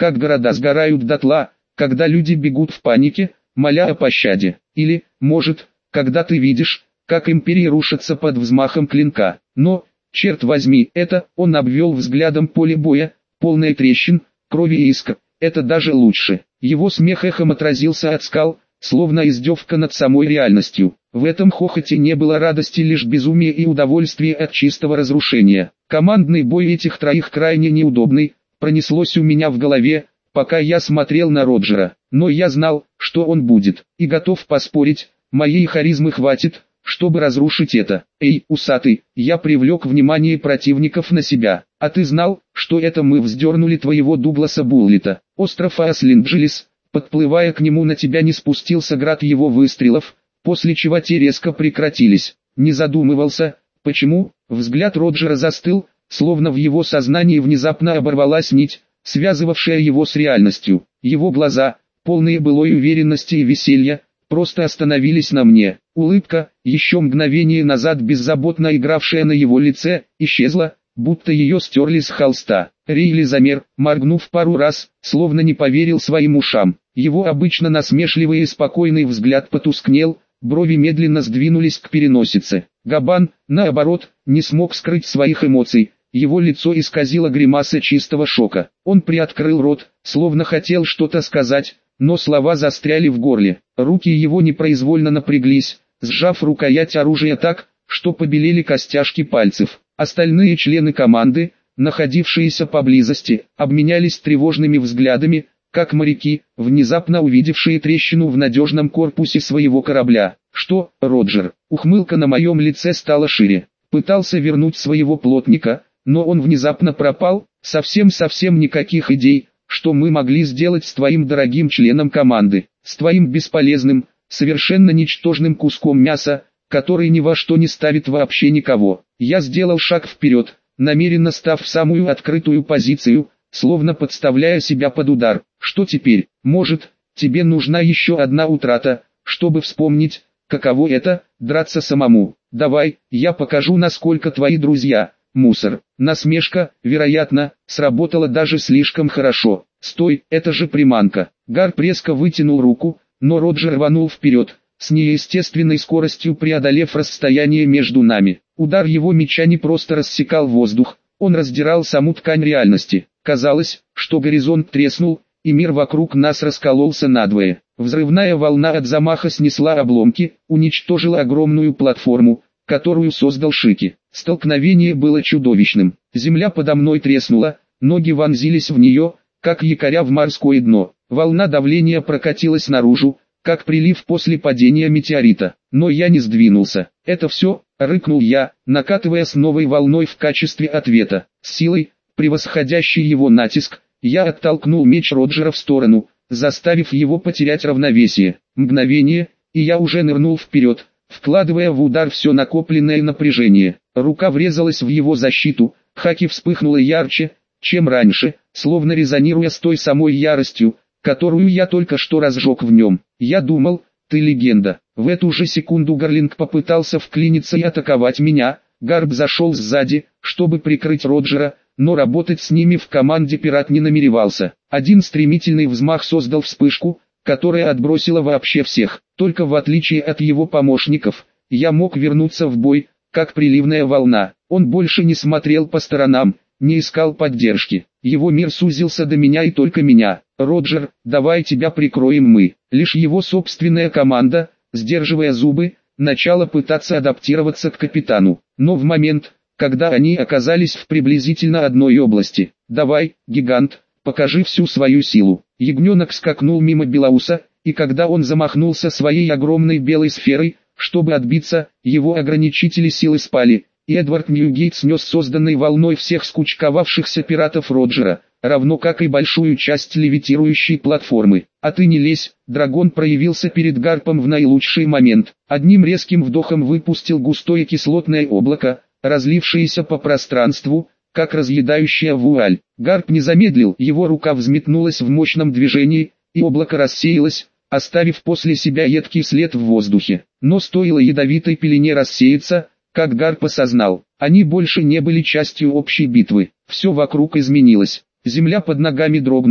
как города сгорают дотла, когда люди бегут в панике, моля о пощаде. Или, может, когда ты видишь, как империи рушатся под взмахом клинка. Но, черт возьми, это, он обвел взглядом поле боя, полное трещин, крови и искр. Это даже лучше. Его смех эхом отразился от скал, словно издевка над самой реальностью. В этом хохоте не было радости, лишь безумие и удовольствие от чистого разрушения. Командный бой этих троих крайне неудобный, пронеслось у меня в голове, пока я смотрел на Роджера. Но я знал, что он будет, и готов поспорить, моей харизмы хватит, чтобы разрушить это. Эй, усатый, я привлек внимание противников на себя. А ты знал, что это мы вздернули твоего Дугласа Буллита? Остров Аслинджелес, подплывая к нему, на тебя не спустился град его выстрелов, после чего те резко прекратились. Не задумывался, почему? Взгляд Роджера застыл, словно в его сознании внезапно оборвалась нить, связывавшая его с реальностью. Его глаза, полные былой уверенности и веселья, просто остановились на мне. Улыбка, еще мгновение назад беззаботно игравшая на его лице, исчезла, будто ее стерли с холста. Рейли замер, моргнув пару раз, словно не поверил своим ушам. Его обычно насмешливый и спокойный взгляд потускнел, брови медленно сдвинулись к переносице. Габан, наоборот, не смог скрыть своих эмоций. Его лицо исказило гримаса чистого шока. Он приоткрыл рот, словно хотел что-то сказать, но слова застряли в горле. Руки его непроизвольно напряглись, сжав рукоять оружия так, что побелели костяшки пальцев. Остальные члены команды, находившиеся поблизости, обменялись тревожными взглядами, как моряки, внезапно увидевшие трещину в надежном корпусе своего корабля. «Что, Роджер?» Ухмылка на моем лице стала шире. Пытался вернуть своего плотника, но он внезапно пропал. Совсем-совсем никаких идей, что мы могли сделать с твоим дорогим членом команды, с твоим бесполезным, совершенно ничтожным куском мяса, который ни во что не ставит вообще никого. Я сделал шаг вперед, намеренно став в самую открытую позицию, словно подставляя себя под удар. Что теперь? Может, тебе нужна еще одна утрата, чтобы вспомнить, каково это, драться самому. Давай, я покажу, насколько твои друзья — мусор. Насмешка, вероятно, сработала даже слишком хорошо. Стой, это же приманка. Гарп резко вытянул руку, но Роджер рванул вперед, с неестественной скоростью преодолев расстояние между нами. Удар его меча не просто рассекал воздух, он раздирал саму ткань реальности. Казалось, что горизонт треснул, и мир вокруг нас раскололся надвое. Взрывная волна от замаха снесла обломки, уничтожила огромную платформу, которую создал Шики. Столкновение было чудовищным. Земля подо мной треснула, ноги вонзились в нее, как якоря в морское дно. Волна давления прокатилась наружу, как прилив после падения метеорита. Но я не сдвинулся. «Это все», — рыкнул я, накатывая с новой волной в качестве ответа. С силой, превосходящей его натиск, я оттолкнул меч Роджера в сторону, заставив его потерять равновесие. Мгновение, и я уже нырнул вперед, вкладывая в удар все накопленное напряжение. Рука врезалась в его защиту, хаки вспыхнула ярче, чем раньше, словно резонируя с той самой яростью, которую я только что разжег в нем. Я думал, ты легенда. В эту же секунду Гарлинг попытался вклиниться и атаковать меня. Гарп зашел сзади, чтобы прикрыть Роджера, но работать с ними в команде пират не намеревался. Один стремительный взмах создал вспышку, которая отбросила вообще всех. Только в отличие от его помощников, я мог вернуться в бой, как приливная волна. Он больше не смотрел по сторонам, не искал поддержки. Его мир сузился до меня и только меня. «Роджер, давай тебя прикроем мы». Лишь его собственная команда, сдерживая зубы, начала пытаться адаптироваться к капитану. Но в момент, когда они оказались в приблизительно одной области: «Давай, гигант, покажи всю свою силу». Ягненок скакнул мимо Белауса, и когда он замахнулся своей огромной белой сферой, чтобы отбиться, его ограничители силы спали, и Эдвард Ньюгейт снес созданной волной всех скучковавшихся пиратов Роджера, равно как и большую часть левитирующей платформы. «А ты не лезь», дракон проявился перед Гарпом в наилучший момент. Одним резким вдохом выпустил густое кислотное облако, разлившееся по пространству, как разъедающая вуаль. Гарп не замедлил, его рука взметнулась в мощном движении, и облако рассеялось, оставив после себя едкий след в воздухе. Но стоило ядовитой пелене рассеяться, как Гарп осознал, они больше не были частью общей битвы. Все вокруг изменилось. Земля под ногами дрогнула,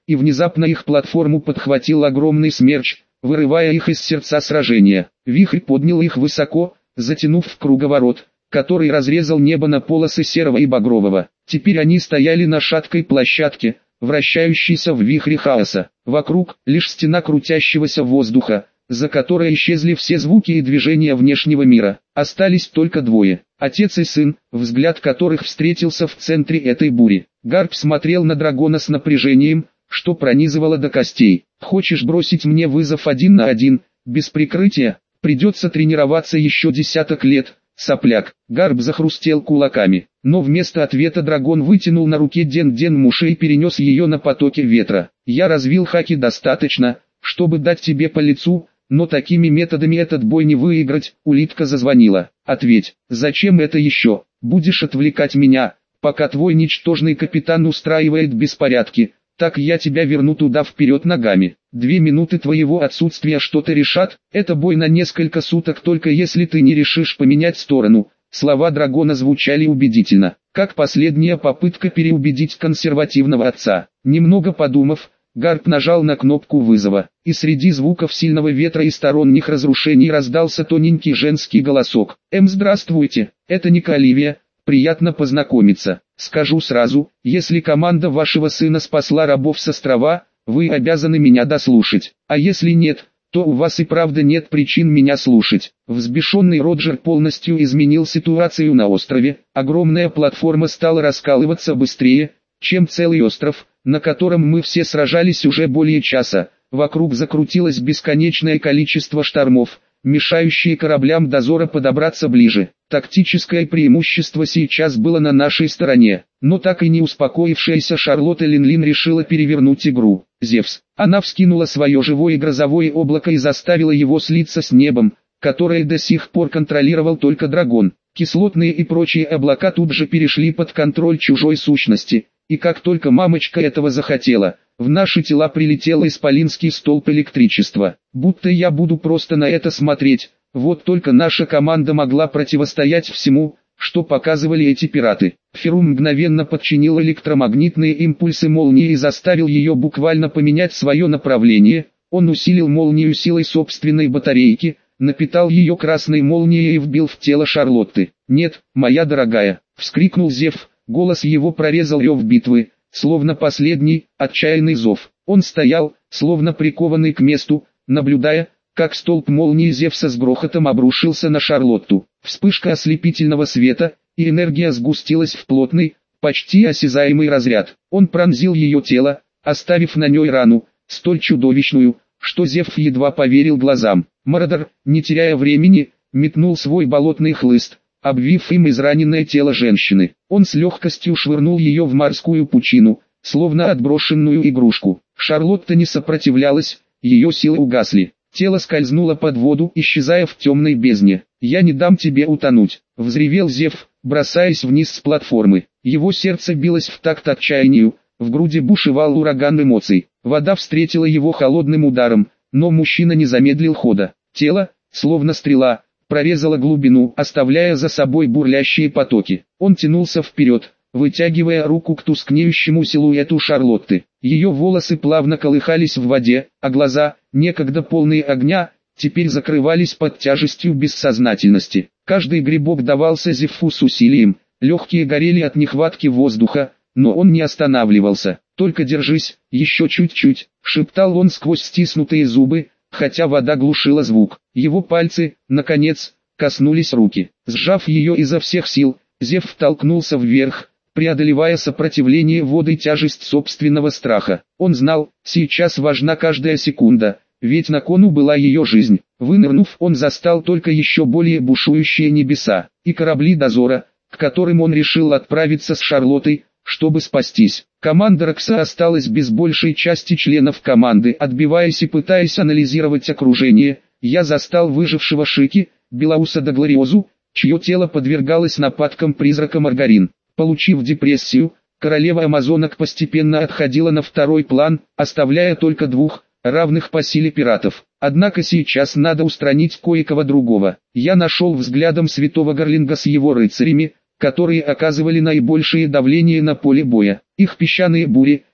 и внезапно их платформу подхватил огромный смерч, вырывая их из сердца сражения. Вихрь поднял их высоко, затянув в круговорот, который разрезал небо на полосы серого и багрового. Теперь они стояли на шаткой площадке, вращающейся в вихре хаоса. Вокруг лишь стена крутящегося воздуха, за которой исчезли все звуки и движения внешнего мира. Остались только двое, отец и сын, взгляд которых встретился в центре этой бури. Гарп смотрел на дракона с напряжением, что пронизывало до костей. «Хочешь бросить мне вызов один на один, без прикрытия? Придется тренироваться еще десяток лет, сопляк». Гарп захрустел кулаками, но вместо ответа дракон вытянул на руке Ден-Ден Муши и перенес ее на потоке ветра. «Я развил хаки достаточно, чтобы дать тебе по лицу, но такими методами этот бой не выиграть». Улитка зазвонила. «Ответь, зачем это еще? Будешь отвлекать меня, пока твой ничтожный капитан устраивает беспорядки, так я тебя верну туда вперед ногами. Две минуты твоего отсутствия что-то решат, это бой на несколько суток, только если ты не решишь поменять сторону». Слова дракона звучали убедительно, как последняя попытка переубедить консервативного отца. Немного подумав, Гарп нажал на кнопку вызова, и среди звуков сильного ветра и сторонних разрушений раздался тоненький женский голосок. «Эм, здравствуйте, это Ника Оливия, приятно познакомиться. Скажу сразу, если команда вашего сына спасла рабов с острова, вы обязаны меня дослушать, а если нет, то у вас и правда нет причин меня слушать». Взбешенный Роджер полностью изменил ситуацию на острове. Огромная платформа стала раскалываться быстрее, чем целый остров, на котором мы все сражались уже более часа. Вокруг закрутилось бесконечное количество штормов, мешающие кораблям дозора подобраться ближе. Тактическое преимущество сейчас было на нашей стороне, но так и не успокоившаяся Шарлотта Линлин решила перевернуть игру. Зевс. Она вскинула свое живое грозовое облако и заставила его слиться с небом, которое до сих пор контролировал только дракон. Кислотные и прочие облака тут же перешли под контроль чужой сущности, и как только мамочка этого захотела, в наши тела прилетел исполинский столб электричества. Будто я буду просто на это смотреть. Вот только наша команда могла противостоять всему, что показывали эти пираты. Ферум мгновенно подчинил электромагнитные импульсы молнии и заставил ее буквально поменять свое направление. Он усилил молнию силой собственной батарейки, напитал ее красной молнией и вбил в тело Шарлотты. «Нет, моя дорогая!» — вскрикнул Зев, голос его прорезал рев битвы, словно последний, отчаянный зов. Он стоял, словно прикованный к месту, наблюдая, как столб молнии Зевса с грохотом обрушился на Шарлотту. Вспышка ослепительного света, и энергия сгустилась в плотный, почти осязаемый разряд. Он пронзил ее тело, оставив на ней рану, столь чудовищную, что Зев едва поверил глазам. Мародер, не теряя времени, метнул свой болотный хлыст, обвив им израненное тело женщины. Он с легкостью швырнул ее в морскую пучину, словно отброшенную игрушку. Шарлотта не сопротивлялась, ее силы угасли. Тело скользнуло под воду, исчезая в темной бездне. «Я не дам тебе утонуть», — взревел Зев, бросаясь вниз с платформы. Его сердце билось в такт отчаянию, в груди бушевал ураган эмоций. Вода встретила его холодным ударом, но мужчина не замедлил хода. Тело, словно стрела, прорезало глубину, оставляя за собой бурлящие потоки. Он тянулся вперед, вытягивая руку к тускнеющему силуэту Шарлотты. Ее волосы плавно колыхались в воде, а глаза, некогда полные огня, теперь закрывались под тяжестью бессознательности. Каждый грибок давался Зеву с усилием, легкие горели от нехватки воздуха, но он не останавливался. «Только держись, еще чуть-чуть», — шептал он сквозь стиснутые зубы, хотя вода глушила звук. Его пальцы, наконец, коснулись руки. Сжав ее изо всех сил, Зев толкнулся вверх, преодолевая сопротивление воды и тяжесть собственного страха. Он знал, сейчас важна каждая секунда, ведь на кону была ее жизнь. Вынырнув, он застал только еще более бушующие небеса, и корабли дозора, к которым он решил отправиться с Шарлоттой, чтобы спастись. Команда Рокса осталась без большей части членов команды. Отбиваясь и пытаясь анализировать окружение, я застал выжившего Шики, Белауса да Глориозу, чье тело подвергалось нападкам призрака Маргарин. Получив депрессию, королева амазонок постепенно отходила на второй план, оставляя только двух, равных по силе пиратов. Однако сейчас надо устранить кое-кого другого. Я нашел взглядом святого Гарлинга с его рыцарями, которые оказывали наибольшее давление на поле боя. Их песчаные бури,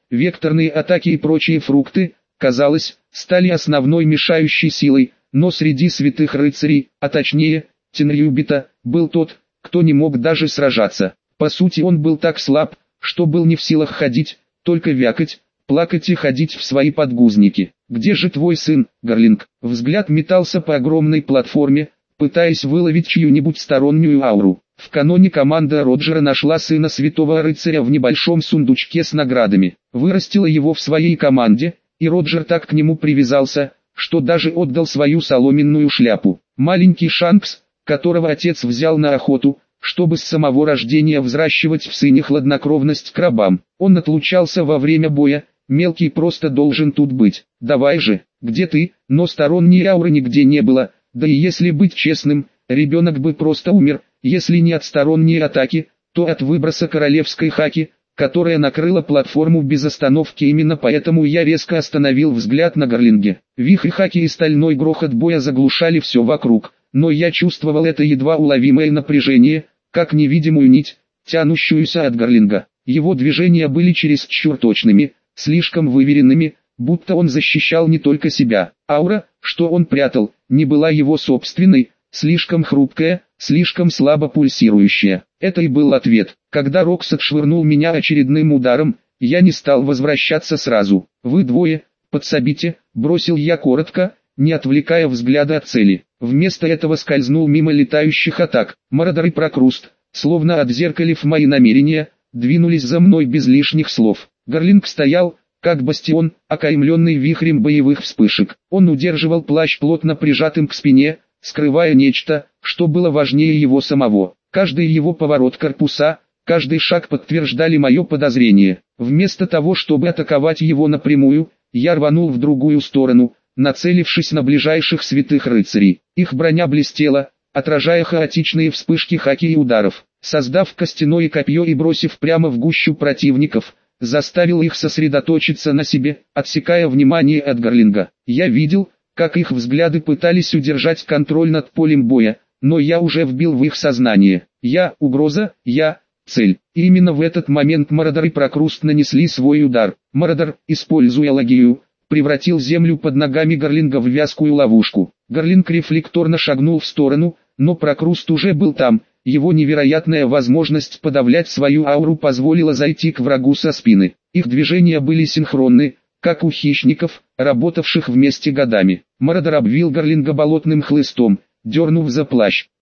векторные атаки и прочие фрукты, казалось, стали основной мешающей силой, но среди святых рыцарей, а точнее, Тенрюбита, был тот, кто не мог даже сражаться. По сути он был так слаб, что был не в силах ходить, только вякать, плакать и ходить в свои подгузники. «Где же твой сын, Гарлинг?» Взгляд метался по огромной платформе, пытаясь выловить чью-нибудь стороннюю ауру. В каноне команда Роджера нашла сына святого рыцаря в небольшом сундучке с наградами. Вырастила его в своей команде, и Роджер так к нему привязался, что даже отдал свою соломенную шляпу. Маленький Шанкс, которого отец взял на охоту, чтобы с самого рождения взращивать в сыне хладнокровность к рабам. Он отлучался во время боя, мелкий просто должен тут быть. «Давай же, где ты?» Но сторонней ауры нигде не было, да и если быть честным, ребенок бы просто умер, если не от сторонней атаки, то от выброса королевской хаки, которая накрыла платформу без остановки. Именно поэтому я резко остановил взгляд на Гарлинге. Вихрь хаки и стальной грохот боя заглушали все вокруг, но я чувствовал это едва уловимое напряжение, как невидимую нить, тянущуюся от Гарлинга. Его движения были чересчур точными, слишком выверенными, будто он защищал не только себя. Аура, что он прятал, не была его собственной, слишком хрупкая, слишком слабо пульсирующая. Это и был ответ. Когда Рокс отшвырнул меня очередным ударом, я не стал возвращаться сразу. «Вы двое, подсобите», — бросил я коротко, не отвлекая взгляда от цели. Вместо этого скользнул мимо летающих атак. Мародер и Прокруст, словно отзеркалив мои намерения, двинулись за мной без лишних слов. Гарлинг стоял, как бастион, окаймленный вихрем боевых вспышек. Он удерживал плащ плотно прижатым к спине, скрывая нечто, что было важнее его самого. Каждый его поворот корпуса, каждый шаг подтверждали мое подозрение. Вместо того, чтобы атаковать его напрямую, я рванул в другую сторону, нацелившись на ближайших святых рыцарей. Их броня блестела, отражая хаотичные вспышки хаки и ударов. Создав костяное копье и бросив прямо в гущу противников, заставил их сосредоточиться на себе, отсекая внимание от Гарлинга. Я видел, как их взгляды пытались удержать контроль над полем боя, но я уже вбил в их сознание. Я — угроза, я — цель. И именно в этот момент Мародер и Прокруст нанесли свой удар. Мародер, используя логию, превратил землю под ногами Гарлинга в вязкую ловушку. Гарлинг рефлекторно шагнул в сторону, но Прокруст уже был там. Его невероятная возможность подавлять свою ауру позволила зайти к врагу со спины. Их движения были синхронны, как у хищников, работавших вместе годами. Мародер обвил Гарлинга болотным хлыстом, дернув за плащ.